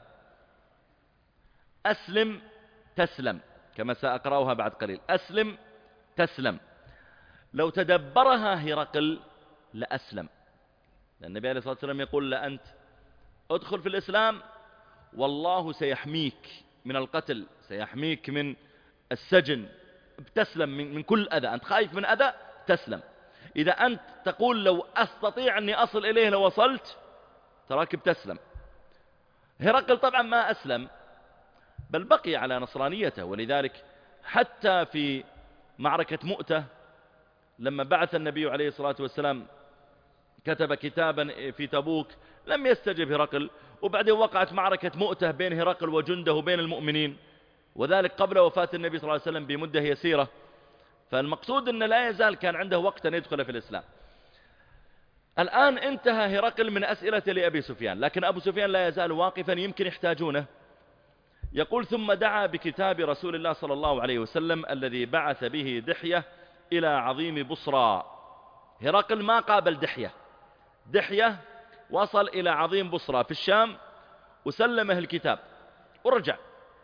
أسلم تسلم، كما سأقرأها بعد قليل، أسلم تسلم. لو تدبرها هرقل لأسلم، لأن النبي عليه الصلاة والسلام يقول لأنت ادخل في الإسلام والله سيحميك من القتل، سيحميك من السجن، بتسلم من كل أذى. أنت خايف من أذى تسلم. إذا أنت تقول لو أستطيع أني أصل إليه لوصلت، تراك بتسلم. هرقل طبعا ما أسلم، بل بقي على نصرانيته. ولذلك حتى في معركة مؤتة لما بعث النبي عليه الصلاة والسلام كتب كتابا في تبوك لم يستجب هرقل، وبعدين وقعت معركة مؤتة بين هرقل وجنده وبين المؤمنين، وذلك قبل وفاة النبي صلى الله عليه وسلم بمدة يسيرة. فالمقصود أن لا يزال كان عنده وقت أن يدخل في الإسلام. الآن انتهى هرقل من أسئلة لأبي سفيان، لكن أبو سفيان لا يزال واقفا، يمكن يحتاجونه. يقول ثم دعا بكتاب رسول الله صلى الله عليه وسلم الذي بعث به دحية إلى عظيم بصرى. هرقل ما قابل دحية وصل إلى عظيم بصرى في الشام وسلمه الكتاب ورجع،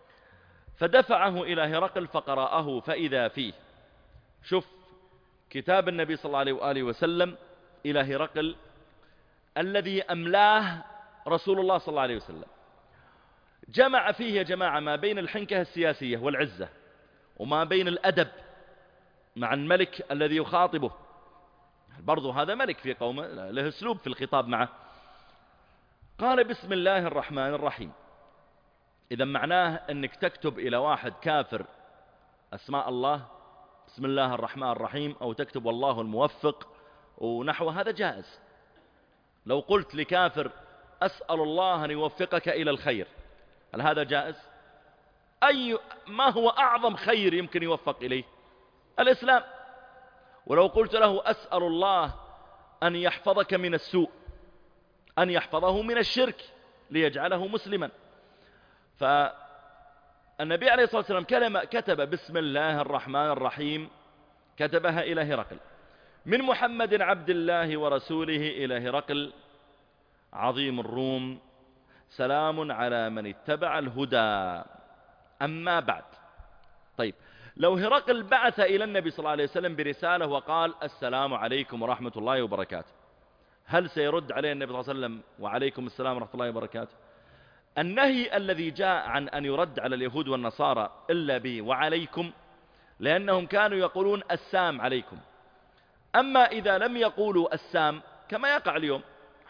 فدفعه إلى هرقل فقرأه فإذا فيه، شوف كتاب النبي صلى الله عليه وآله وسلم إلى هرقل الذي أملاه رسول الله صلى الله عليه وسلم، جمع فيه يا جماعة ما بين الحنكة السياسية والعزة وما بين الأدب مع الملك الذي يخاطبه، برضو هذا ملك في قومه له أسلوب في الخطاب معه. قال بسم الله الرحمن الرحيم. إذا معناه أنك تكتب إلى واحد كافر أسماء الله بسم الله الرحمن الرحيم، أو تكتب والله الموفق ونحو هذا جائز. لو قلت لكافر أسأل الله أن يوفقك إلى الخير، هل هذا جائز؟ ما هو أعظم خير يمكن يوفق إليه؟ الإسلام. ولو قلت له أسأل الله أن يحفظك من السوء، أن يحفظه من الشرك ليجعله مسلما. فالنبي عليه الصلاة والسلام كتب بسم الله الرحمن الرحيم، كتبها إلى هرقل: من محمد عبد الله ورسوله إلى هرقل عظيم الروم، سلام على من اتبع الهدى، أما بعد. طيب، لو هرقل بعث إلى النبي صلى الله عليه وسلم برسالة وقال السلام عليكم ورحمة الله وبركاته، هل سيرد عليه النبي صلى الله عليه وسلم وعليكم السلام ورحمة الله وبركاته؟ النهي الذي جاء عن أن يرد على اليهود والنصارى إلا به وعليكم، لأنهم كانوا يقولون السام عليكم. أما إذا لم يقولوا السام كما يقع اليوم،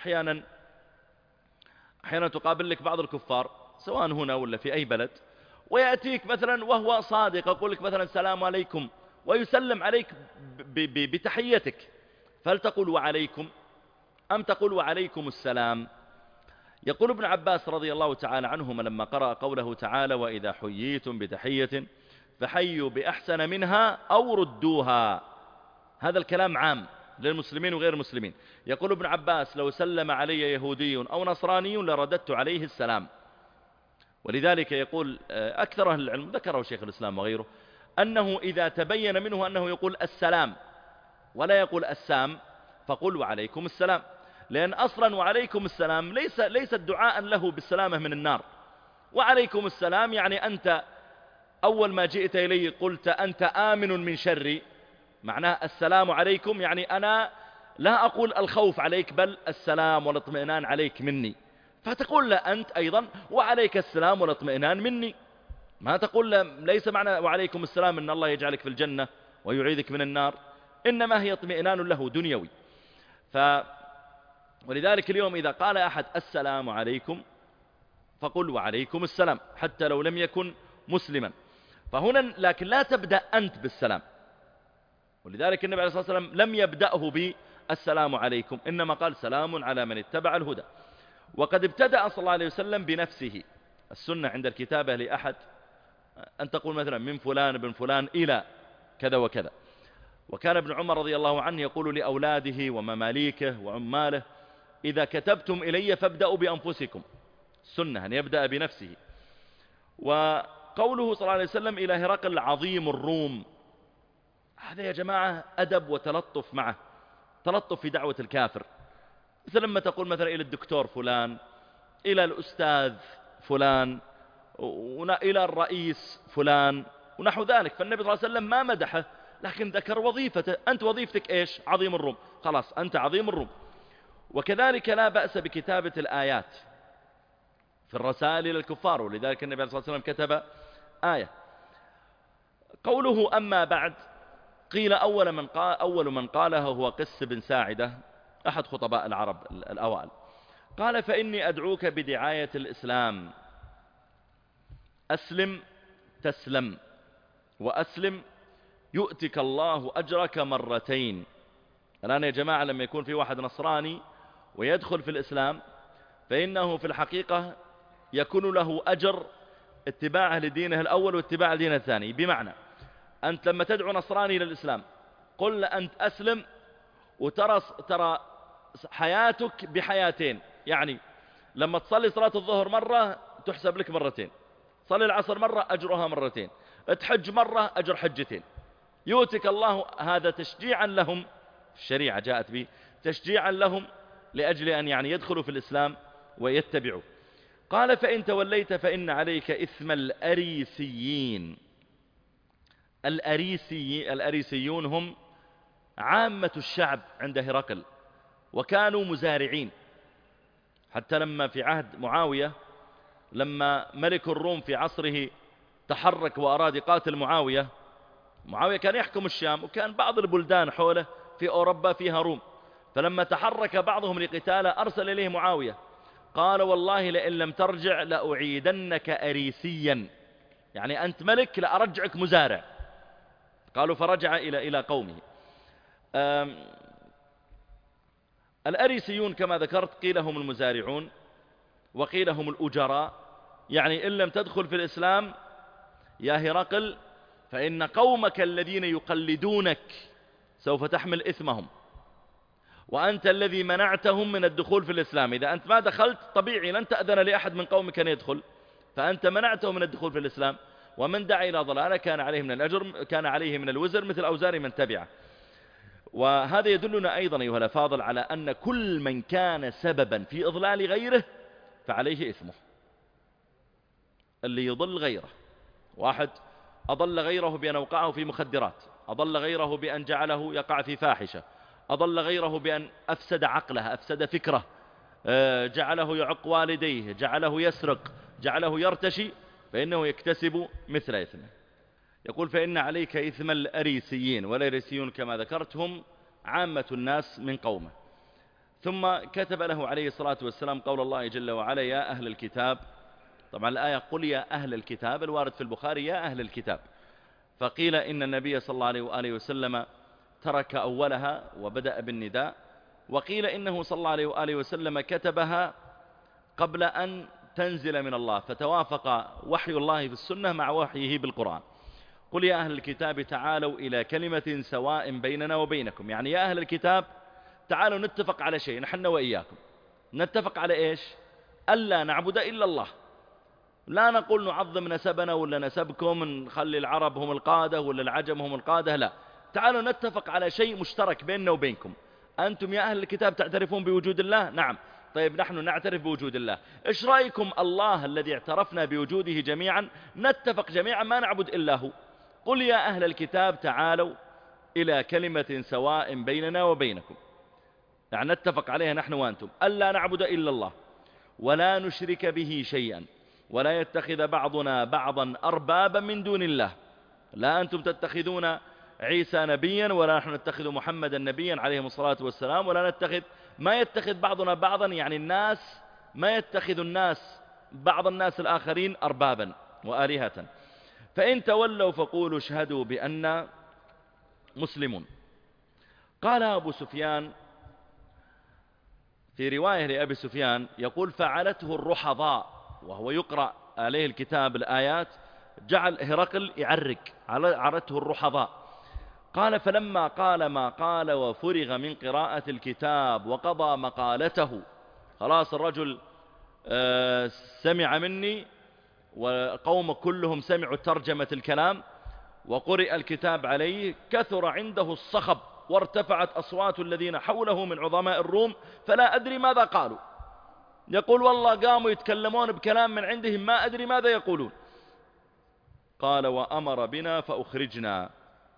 أحيانا تقابل لك بعض الكفار سواء هنا ولا في أي بلد، ويأتيك مثلا وهو صادق يقول لك مثلا السلام عليكم ويسلم عليك بتحيتك، فهل تقول وعليكم أم تقول وعليكم السلام؟ يقول ابن عباس رضي الله تعالى عنهما لما قرأ قوله تعالى: وإذا حييتم بتحية فحيوا بأحسن منها أو ردوها، هذا الكلام عام للمسلمين وغير المسلمين. يقول ابن عباس: لو سلم علي يهودي أو نصراني لرددت عليه السلام. ولذلك يقول أكثر أهل العلم، ذكره شيخ الإسلام وغيره، أنه إذا تبين منه أنه يقول السلام ولا يقول السام فقل وعليكم السلام، لأن أصلا وعليكم السلام ليس دعاء له بالسلامة من النار. وعليكم السلام يعني أنت أول ما جئت إلي قلت أنت آمن من شري، معناه السلام عليكم يعني أنا لا أقول الخوف عليك بل السلام والاطمئنان عليك مني، فتقول لا أنت أيضا وعليك السلام والاطمئنان مني، ما تقول ليس معنى وعليكم السلام أن الله يجعلك في الجنة ويعيذك من النار، إنما هي اطمئنان له دنيوي. ولذلك اليوم إذا قال أحد السلام عليكم فقل وعليكم السلام حتى لو لم يكن مسلما. فهنا لكن لا تبدأ أنت بالسلام، ولذلك النبي عليه الصلاة والسلام لم يبدأه بالسلام عليكم، إنما قال سلام على من اتبع الهدى. وقد ابتدأ صلى الله عليه وسلم بنفسه. السنة عند الكتابة لأحد أن تقول مثلا من فلان بن فلان إلى كذا وكذا. وكان ابن عمر رضي الله عنه يقول لأولاده ومماليكه وعماله: إذا كتبتم إلي فابدأوا بأنفسكم. السنة أن يبدأ بنفسه. وقوله صلى الله عليه وسلم إلى هرقل عظيم الروم، هذا يا جماعة أدب وتلطف معه، تلطف في دعوة الكافر. مثل لما تقول مثلا إلى الدكتور فلان، إلى الأستاذ فلان، إلى الرئيس فلان ونحو ذلك. فالنبي صلى الله عليه وسلم ما مدحه لكن ذكر وظيفته. أنت وظيفتك إيش؟ عظيم الروم، خلاص أنت عظيم الروم. وكذلك لا بأس بكتابة الآيات في الرسائل إلى الكفار، ولذلك النبي صلى الله عليه وسلم كتب آية. قوله أما بعد، قيل أول من قالها هو قس بن ساعدة أحد خطباء العرب الأوائل. قال: فإني أدعوك بدعاية الإسلام، أسلم تسلم، وأسلم يؤتك الله أجرك مرتين. الآن يا جماعة لما يكون في واحد نصراني ويدخل في الإسلام فإنه في الحقيقة يكون له أجر اتباعه لدينه الأول واتباع لدينه الثاني. بمعنى أنت لما تدعو نصراني إلى الإسلام قل أنت أسلم، وترى حياتك بحياتين، يعني لما تصلي صلاة الظهر مرة تحسب لك مرتين، صلي العصر مرة أجرها مرتين، تحج مرة أجر حجتين. يؤتك الله، هذا تشجيعا لهم، الشريعة جاءت به تشجيعا لهم لأجل أن يعني يدخلوا في الإسلام ويتبعوا. قال: فإن توليت فإن عليك إثم الأريسيين. الأريسيون هم عامة الشعب عند هرقل، وكانوا مزارعين. حتى لما في عهد معاوية، لما ملك الروم في عصره تحرك وأراد يقاتل معاوية كان يحكم الشام، وكان بعض البلدان حوله في أوروبا فيها روم. فلما تحرك بعضهم لقتاله أرسل إليه معاوية قال: والله لئن لم ترجع لأعيدنك أريسيا، يعني أنت ملك لأرجعك مزارع. قالوا فرجع إلى قومه. الأريسيون كما ذكرت قيل هم المزارعون وقيل هم الأجراء، يعني إن لم تدخل في الإسلام يا هرقل فإن قومك الذين يقلدونك سوف تحمل إثمهم، وأنت الذي منعتهم من الدخول في الإسلام. إذا أنت ما دخلت طبيعي لن تأذن لأحد من قومك أن يدخل، فأنت منعته من الدخول في الإسلام، ومن دعا إلى ضلالة كان عليه من الأجر، كان عليه من الوزر مثل أوزار من تبعه. وهذا يدلنا أيضا أيها الأفاضل على أن كل من كان سببا في إضلال غيره فعليه إثمه. اللي يضل غيره، واحد أضل غيره بأن أوقعه في مخدرات، أضل غيره بأن جعله يقع في فاحشة، أضل غيره بأن أفسد عقله، أفسد فكره، جعله يعق والديه، جعله يسرق، جعله يرتشي، فإنه يكتسب مثل إثمه. يقول فإن عليك إثم الأريسيين، والأريسيون كما ذكرتهم عامة الناس من قومه. ثم كتب له عليه الصلاة والسلام قول الله جل وعلا يا أهل الكتاب. طبعا الآية قل يا أهل الكتاب، الوارد في البخاري يا أهل الكتاب، فقيل إن النبي صلى الله عليه وآله وسلم ترك أولها وبدأ بالنداء، وقيل إنه صلى الله عليه وآله وسلم كتبها قبل أن تنزل من الله، فتوافق وحي الله في السنة مع وحيه بالقرآن. قل يا أهل الكتاب تعالوا إلى كلمة سواء بيننا وبينكم، يعني يا أهل الكتاب تعالوا نتفق على شيء نحن وإياكم. نتفق على إيش؟ ألا نعبد إلا الله، لا نقول نعظم نسبنا ولا نسبكم، نخلي العرب هم القادة ولا العجم هم القادة، لا، تعالوا نتفق على شيء مشترك بيننا وبينكم. أنتم يا أهل الكتاب تعترفون بوجود الله؟ نعم. طيب نحن نعترف بوجود الله، إيش رأيكم الله الذي اعترفنا بوجوده جميعا نتفق جميعا ما نعبد إلا هو؟ قل يا أهل الكتاب تعالوا إلى كلمة سواء بيننا وبينكم، يعني نتفق عليها نحن وأنتم، ألا نعبد إلا الله ولا نشرك به شيئا ولا يتخذ بعضنا بعضا أربابا من دون الله. لا أنتم تتخذون عيسى نبيا ولا نحن نتخذ محمدا نبيا عليه الصلاة والسلام، ولا نتخذ ما يتخذ بعضنا بعضا، يعني الناس ما يتخذ الناس بعض الناس الآخرين أربابا وآلهة. فإن تولوا فقولوا اشهدوا بأننا مسلمون. قال أبو سفيان في رواية لأبي سفيان يقول فعلته الرحضاء، وهو يقرأ عليه الكتاب الآيات جعل هرقل يعرق، عرته الرحضاء. قال فلما قال ما قال وفرغ من قراءة الكتاب وقضى مقالته، خلاص الرجل سمع مني وقوم كلهم سمعوا ترجمة الكلام وقرئ الكتاب عليه، كثر عنده الصخب وارتفعت أصوات الذين حوله من عظماء الروم فلا أدري ماذا قالوا. يقول والله قاموا يتكلمون بكلام من عندهم ما أدري ماذا يقولون. قال وأمر بنا فأخرجنا.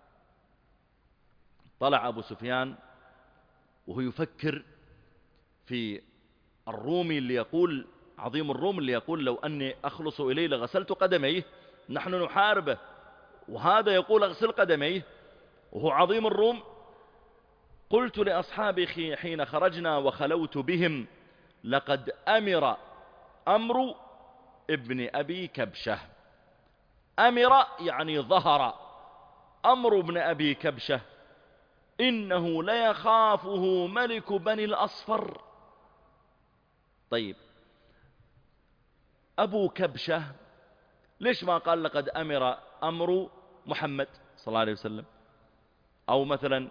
طلع أبو سفيان وهو يفكر في الرومي اللي يقول عظيم الروم اللي يقول لو أني أخلص إليه لغسلت قدميه، نحن نحاربه وهذا يقول أغسل قدميه وهو عظيم الروم. قلت لأصحابي حين خرجنا وخلوت بهم لقد أمر أمر ابن أبي كبشة. أمر يعني ظهر، أمر ابن أبي كبشة إنه ليخافه ملك بني الأصفر. طيب أبو كبشة ليش ما قال لقد أمر أمر محمد صلى الله عليه وسلم، أو مثلا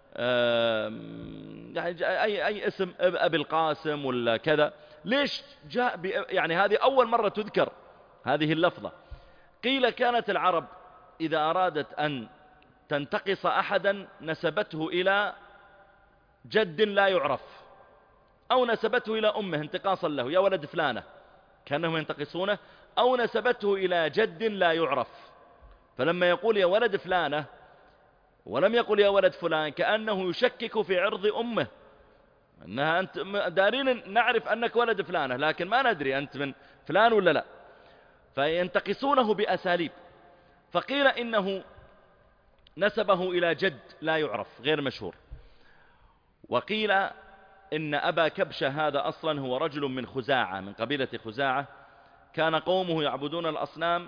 يعني أي اسم أبي القاسم ولا كذا؟ ليش جاء يعني هذه أول مرة تذكر هذه اللفظة. قيل كانت العرب إذا أرادت أن تنتقص أحدا نسبته إلى جد لا يعرف، أو نسبته إلى أمه انتقاصا له يا ولد فلانة كانهم ينتقصونه، أو نسبته إلى جد لا يعرف. فلما يقول يا ولد فلانة ولم يقل يا ولد فلان كأنه يشكك في عرض أمه، أنها أنت دارين نعرف أنك ولد فلانة لكن ما ندري أنت من فلان ولا لا، فينتقصونه بأساليب. فقيل إنه نسبه إلى جد لا يعرف غير مشهور. وقيل إن أبا كبشة هذا أصلا هو رجل من خزاعة، من قبيلة خزاعة، كان قومه يعبدون الأصنام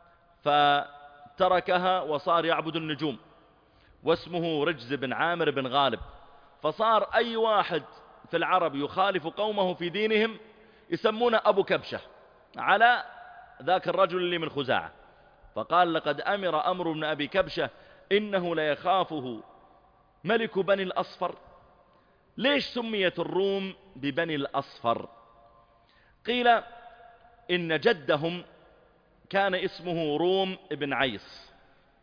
فتركها وصار يعبد النجوم، واسمه رجز بن عامر بن غالب. فصار أي واحد في العرب يخالف قومه في دينهم يسمونه أبو كبشة على ذاك الرجل اللي من خزاعة. فقال لقد أمر أمر بن أبي كبشة إنه ليخافه ملك بني الأصفر. ليش سميت الروم ببني الأصفر؟ قيل إن جدهم كان اسمه روم بن عيص،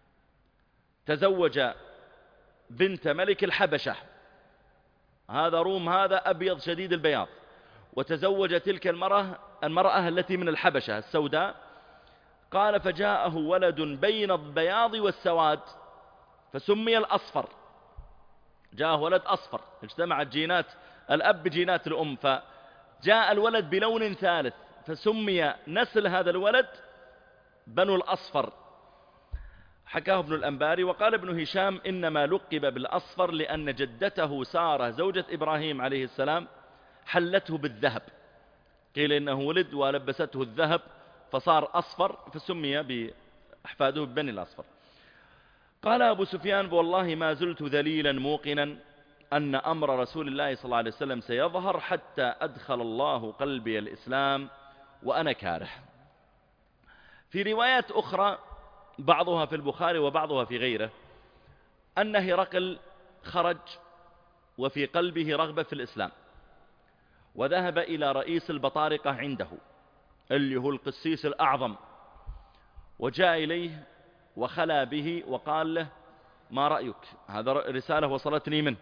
تزوج بنت ملك الحبشة. هذا روم هذا أبيض شديد البياض، وتزوج تلك المرأة التي من الحبشة السوداء. قال فجاءه ولد بين البياض والسواد فسمي الأصفر. جاءه ولد أصفر، اجتمعت جينات الأب بجينات الأم، فجاء الولد بلون ثالث فسمي نسل هذا الولد بنو الأصفر. حكاه ابن الأنباري. وقال ابن هشام إنما لقب بالأصفر لأن جدته سارة زوجة إبراهيم عليه السلام حلته بالذهب، قيل إنه ولد ولبسته الذهب فصار أصفر فسمي بأحفاده ببني الأصفر. قال أبو سفيان والله ما زلت ذليلا موقنا أن أمر رسول الله صلى الله عليه وسلم سيظهر حتى أدخل الله قلبي الإسلام وأنا كاره. في روايات أخرى بعضها في البخاري وبعضها في غيره أن هرقل خرج وفي قلبه رغبة في الإسلام، وذهب إلى رئيس البطارقة عنده اللي هو القسيس الأعظم، وجاء إليه وخلى به وقال له ما رأيك؟ هذا رسالة وصلتني منه،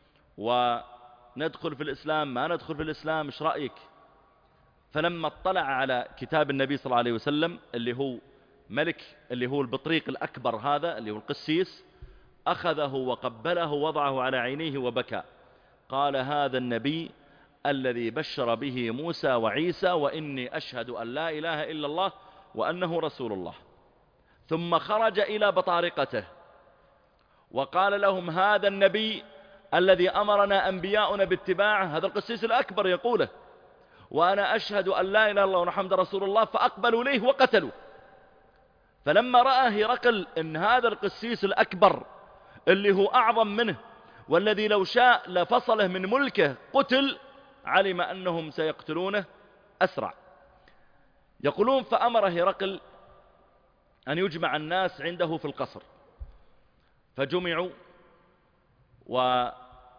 وندخل في الإسلام ما ندخل في الإسلام، إيش رأيك؟ فلما اطلع على كتاب النبي صلى الله عليه وسلم اللي هو ملك، اللي هو البطريق الأكبر هذا اللي هو القسيس، أخذه وقبله وضعه على عينيه وبكى. قال هذا النبي الذي بشر به موسى وعيسى وإني أشهد أن لا إله إلا الله وأنه رسول الله. ثم خرج إلى بطارقته وقال لهم هذا النبي الذي أمرنا أنبياؤنا باتباعه، هذا القسيس الأكبر يقوله، وأنا أشهد أن لا إله إلا الله ومحمد رسول الله، فأقبلوا إليه وقتلوا. فلما رأى هرقل أن هذا القسيس الأكبر اللي هو أعظم منه والذي لو شاء لفصله من ملكه قتل، علم أنهم سيقتلونه أسرع. يقولون فأمر هرقل أن يجمع الناس عنده في القصر، فجمعوا ومنع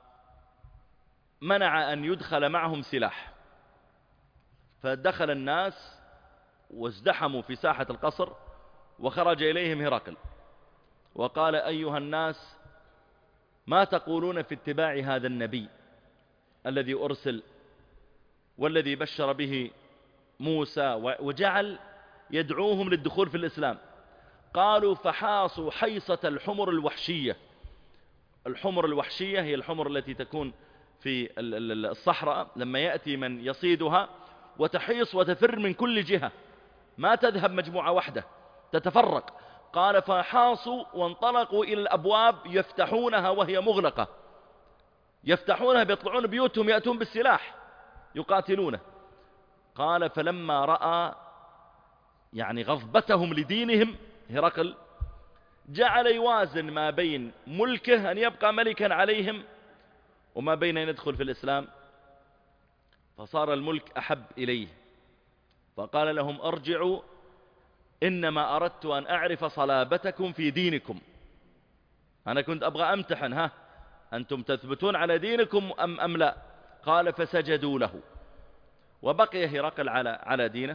أن يدخل معهم سلاح، فدخل الناس وازدحموا في ساحة القصر، وخرج إليهم هرقل وقال أيها الناس ما تقولون في اتباع هذا النبي الذي أرسل والذي بشر به موسى، وجعل يدعوهم للدخول في الإسلام. قالوا فحاصوا حيصة الحمر الوحشية. الحمر الوحشية هي الحمر التي تكون في الصحراء لما يأتي من يصيدها وتحيص وتفر من كل جهة، ما تذهب مجموعة واحدة، تتفرق. قال فحاصوا وانطلقوا إلى الأبواب يفتحونها وهي مغلقة، يفتحونها بيطلعون بيوتهم يأتون بالسلاح يقاتلونه. قال فلما رأى يعني غضبتهم لدينهم هرقل جعل يوازن ما بين ملكه أن يبقى ملكا عليهم وما بين أن يدخل في الإسلام، فصار الملك أحب إليه. فقال لهم ارجعوا إنما أردت أن أعرف صلابتكم في دينكم، أنا كنت أبغى أمتحن أنتم تثبتون على دينكم أم لا. قال فسجدوا له، وبقي هرقل على دينه.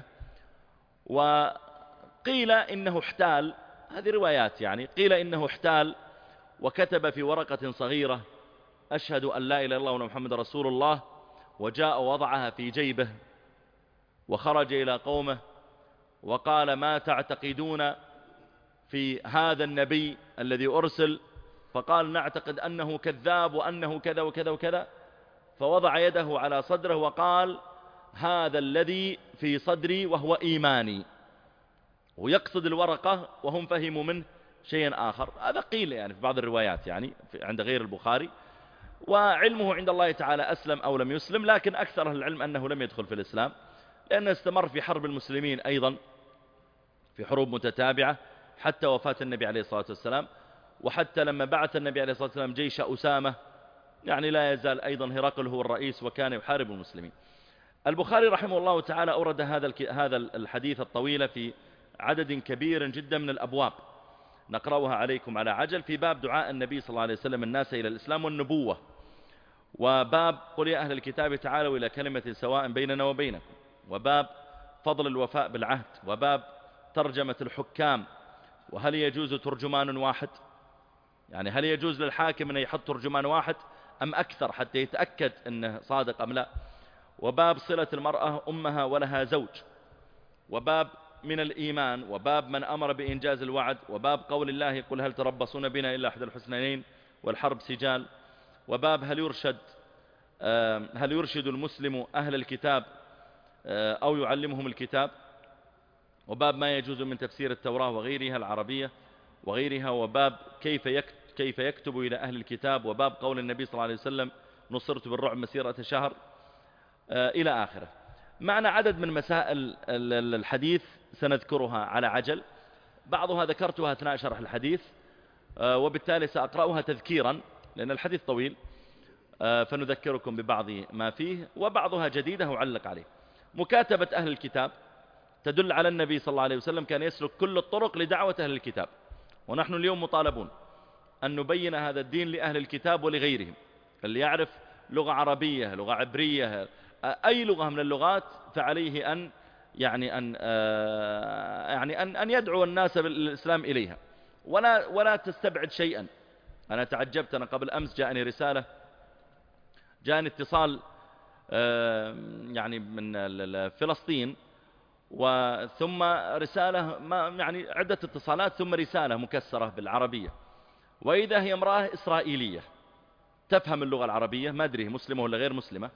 وقيل إنه احتال، هذه روايات يعني، قيل إنه احتال وكتب في ورقة صغيرة أشهد أن لا إله إلا الله ومحمد رسول الله، وجاء وضعها في جيبه وخرج إلى قومه وقال ما تعتقدون في هذا النبي الذي أرسل؟ فقال نعتقد أنه كذاب وأنه كذا وكذا وكذا. فوضع يده على صدره وقال هذا الذي في صدري وهو إيماني، ويقصد الورقة وهم فهموا منه شيئا آخر. هذا قيل يعني في بعض الروايات يعني عند غير البخاري، وعلمه عند الله تعالى أسلم أو لم يسلم، لكن أكثر أهل العلم أنه لم يدخل في الإسلام، لأنه استمر في حرب المسلمين أيضا في حروب متتابعة حتى وفاة النبي عليه الصلاة والسلام. وحتى لما بعث النبي عليه الصلاة والسلام جيش أسامة يعني لا يزال أيضا هرقل هو الرئيس وكان يحارب المسلمين. البخاري رحمه الله تعالى أورد هذا الحديث الطويل في عدد كبير جدا من الأبواب، نقرأها عليكم على عجل. في باب دعاء النبي صلى الله عليه وسلم الناس إلى الإسلام والنبوة، وباب قل يا أهل الكتاب تعالوا إلى كلمة سواء بيننا وبينكم، وباب فضل الوفاء بالعهد، وباب ترجمة الحكام، وهل يجوز ترجمان واحد؟ يعني هل يجوز للحاكم أن يحط ترجمان واحد أم أكثر حتى يتأكد أنه صادق أم لا؟ وباب صلة المرأة أمها ولها زوج، وباب من الإيمان، وباب من أمر بإنجاز الوعد، وباب قول الله قل هل تربصون بنا إلا أحد الحسنيين والحرب سجال، وباب هل يرشد المسلم أهل الكتاب أو يعلمهم الكتاب، وباب ما يجوز من تفسير التوراة وغيرها العربية وغيرها، وباب كيف يكتب إلى أهل الكتاب، وباب قول النبي صلى الله عليه وسلم نصرت بالرعب مسيرة شهر، إلى آخره. معنا عدد من مسائل الحديث سنذكرها على عجل، بعضها ذكرتها أثناء شرح الحديث، وبالتالي سأقرأها تذكيرا لأن الحديث طويل، فنذكركم ببعض ما فيه، وبعضها جديدة وعلق عليه. مكاتبة أهل الكتاب تدل على النبي صلى الله عليه وسلم كان يسلك كل الطرق لدعوة أهل الكتاب، ونحن اليوم مطالبون أن نبين هذا الدين لأهل الكتاب ولغيرهم. اللي يعرف لغة عربية، لغة عبرية، أي لغة من اللغات، فعليه أن أن يدعو الناس بالإسلام إليها، ولا تستبعد شيئا. أنا تعجبت، أنا قبل أمس جاءني اتصال من فلسطين، وثم رسالة، عدة اتصالات ثم رسالة مكسرة بالعربية، وإذا هي امرأة إسرائيلية تفهم اللغة العربية، ما أدري مسلمة ولا غير مسلمة،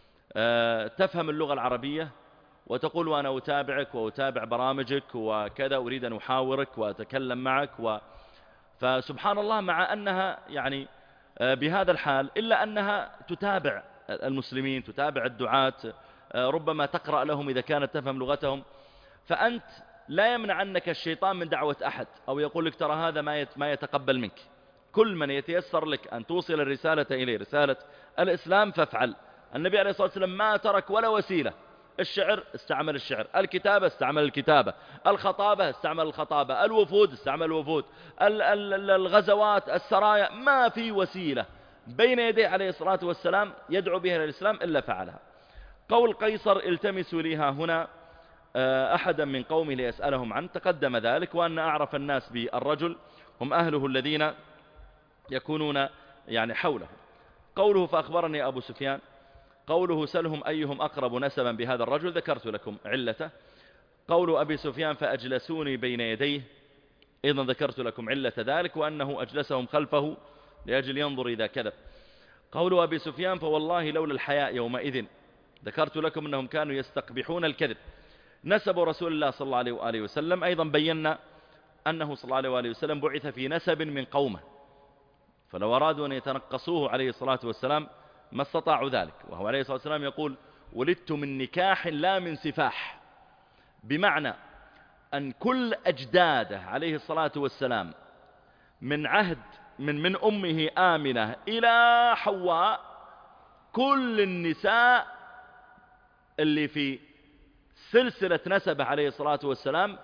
تفهم اللغة العربية، وتقول وأنا أتابعك وأتابع برامجك وكذا، أريد أن أحاورك وأتكلم معك فسبحان الله، مع أنها بهذا الحال إلا أنها تتابع المسلمين، تتابع الدعاة، ربما تقرأ لهم إذا كانت تفهم لغتهم. فأنت لا يمنع عنك الشيطان من دعوة أحد أو يقول لك ترى هذا ما يتقبل منك. كل من يتيسر لك أن توصل الرسالة إليه، رسالة الإسلام، فافعل. النبي عليه الصلاة والسلام ما ترك ولا وسيلة. الشعر استعمل الشعر، الكتابة استعمل الكتابة، الخطابة استعمل الخطابة، الوفود استعمل الوفود، الغزوات، السرايا، ما في وسيلة بين يديه عليه الصلاة والسلام يدعو بها للإسلام إلا فعلها. قول قيصر التمسوا لي هنا أحدا من قومه ليسألهم عنه، تقدم ذلك، وأن أعرف الناس بالرجل هم أهله الذين يكونون حوله. قوله فأخبرني أبو سفيان، قوله سلهم أيهم أقرب نسبا بهذا الرجل، ذكرت لكم علته. قول أبي سفيان فأجلسوني بين يديه، أيضا ذكرت لكم علة ذلك، وأنه أجلسهم خلفه لأجل ينظر إذا كذب. قول أبي سفيان فوالله لولا الحياء يومئذ، ذكرت لكم أنهم كانوا يستقبحون الكذب. نسب رسول الله صلى الله عليه وآله وسلم، أيضا بينا أنه صلى الله عليه وآله وسلم بعث في نسب من قومه، فلو أرادوا أن يتنقصوه عليه الصلاة والسلام ما استطاعوا ذلك. وهو عليه الصلاة والسلام يقول ولدت من نكاح لا من سفاح، بمعنى أن كل أجداده عليه الصلاة والسلام من عهد من أمه آمنة إلى حواء، كل النساء اللي في سلسلة نسبه عليه الصلاة والسلام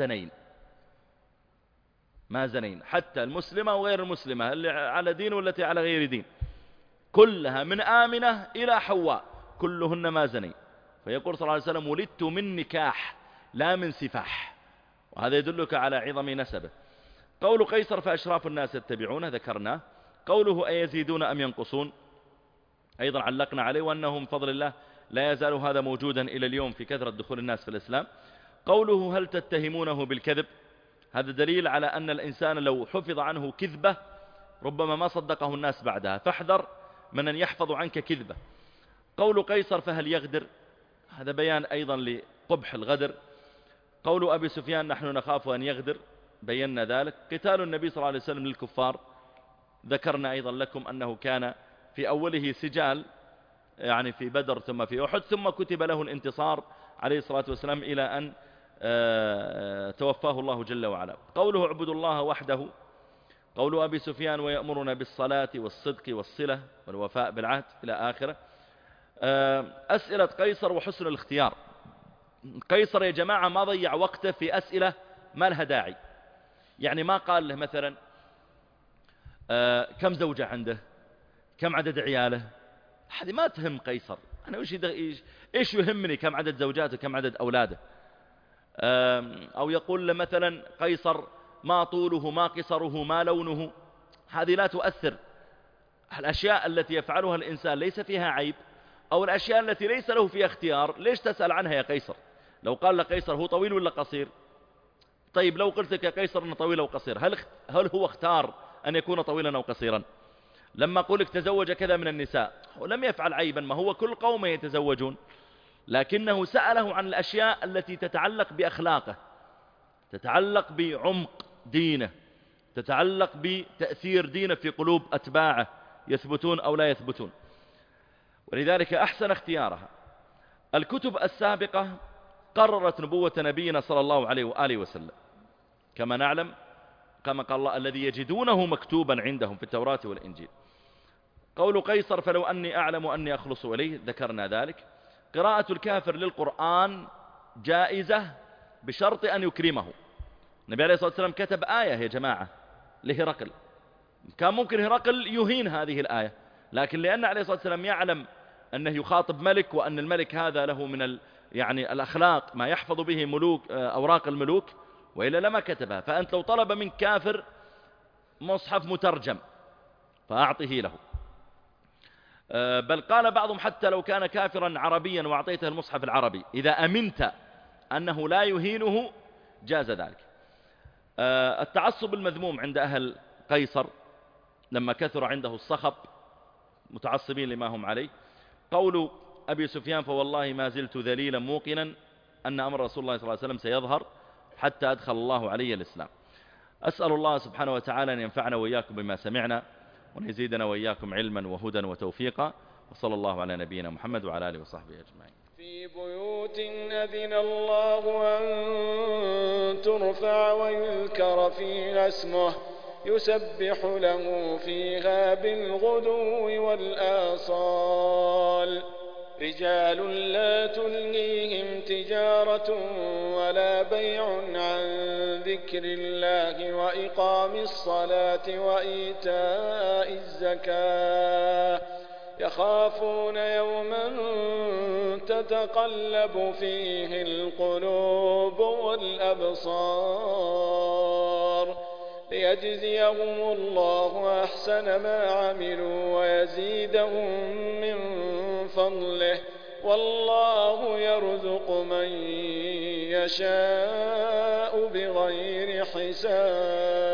ما زنين، حتى المسلمة وغير المسلمة، اللي على دين والتي على غير دين، كلها من آمنة إلى حواء كلهن ما زنين. فيقول صلى الله عليه وسلم ولدت من نكاح لا من سفاح، وهذا يدلك على عظم نسبه. قول قيصر فأشراف الناس يتبعونه، ذكرناه. قوله أيزيدون أم ينقصون، أيضا علقنا عليه، وأنه من فضل الله لا يزال هذا موجودا إلى اليوم في كثرة دخول الناس في الإسلام. قوله هل تتهمونه بالكذب، هذا دليل على أن الإنسان لو حفظ عنه كذبة ربما ما صدقه الناس بعدها، فاحذر من أن يحفظ عنك كذبة. قول قيصر فهل يغدر، هذا بيان أيضا لقبح الغدر. قول أبي سفيان نحن نخاف أن يغدر، بينا ذلك. قتال النبي صلى الله عليه وسلم للكفار، ذكرنا أيضا لكم أنه كان في أوله سجال، في بدر ثم في أحد، ثم كتب له الانتصار عليه الصلاة والسلام إلى أن توفاه الله جل وعلا. قوله اعبدوا الله وحده. قول أبي سفيان ويأمرنا بالصلاة والصدق والصلة والوفاء بالعهد إلى آخره. أسئلة قيصر وحسن الاختيار. قيصر يا جماعة ما ضيع وقته في أسئلة ما لها داعي، ما قال له مثلا كم زوجة عنده، كم عدد عياله، هذه ما تهم قيصر. أنا إيش يهمني كم عدد زوجاته كم عدد أولاده. أو يقول مثلا قيصر ما طوله ما قصره ما لونه، هذه لا تؤثر. الأشياء التي يفعلها الإنسان ليس فيها عيب، أو الأشياء التي ليس له فيها اختيار، ليش تسأل عنها يا قيصر؟ لو قال لقيصر هو طويل ولا قصير؟ طيب لو قلت لك يا قيصر أنه طويل أو قصير، هل هو اختار أن يكون طويلا أو قصيرا؟ لما قلت تزوج كذا من النساء، هو لم يفعل عيبا، ما هو كل قوم يتزوجون، لكنه سأله عن الأشياء التي تتعلق بأخلاقه، تتعلق بعمق دينه، تتعلق بتأثير دينه في قلوب أتباعه، يثبتون أو لا يثبتون. ولذلك أحسن اختيارها. الكتب السابقة قررت نبوة نبينا صلى الله عليه وآله وسلم كما نعلم، كما قال الله الذي يجدونه مكتوبا عندهم في التوراة والإنجيل. قول قيصر فلو أني أعلم أني أخلص إليه، ذكرنا ذلك. قراءة الكافر للقرآن جائزة بشرط أن يكرمه. النبي عليه الصلاة والسلام كتب آية يا جماعة لهرقل، كان ممكن هرقل يهين هذه الآية، لكن لأن عليه الصلاة والسلام يعلم أنه يخاطب ملك، وأن الملك هذا له من يعني الأخلاق ما يحفظ به ملوك أوراق الملوك، وإلا لما كتبها. فأنت لو طلب من كافر مصحف مترجم فأعطه له، بل قال بعضهم حتى لو كان كافرا عربيا وأعطيته المصحف العربي إذا أمنت أنه لا يهينه جاز ذلك. التعصب المذموم عند أهل قيصر لما كثر عنده الصخب متعصبين لما هم عليه. قول أبي سفيان فوالله ما زلت ذليلا موقنا أن أمر رسول الله صلى الله عليه وسلم سيظهر حتى أدخل الله علي الإسلام. أسأل الله سبحانه وتعالى أن ينفعنا وإياكم بما سمعنا، وأن يزيدنا وإياكم علما وهدى وتوفيقا، وصلى الله على نبينا محمد وعلى آله وصحبه أجمعين. في بيوت أذن الله أن ترفع ويذكر فيها اسمه يسبح له فيها بالغدو والآصال رجال لا تلهيهم تجارة ولا بيع عن ذكر الله وإقام الصلاة وإيتاء الزكاة يخافون يوما تتقلب فيه القلوب والأبصار ليجزيهم الله أحسن ما عملوا ويزيدهم من فضله والله يرزق من يشاء بغير حساب.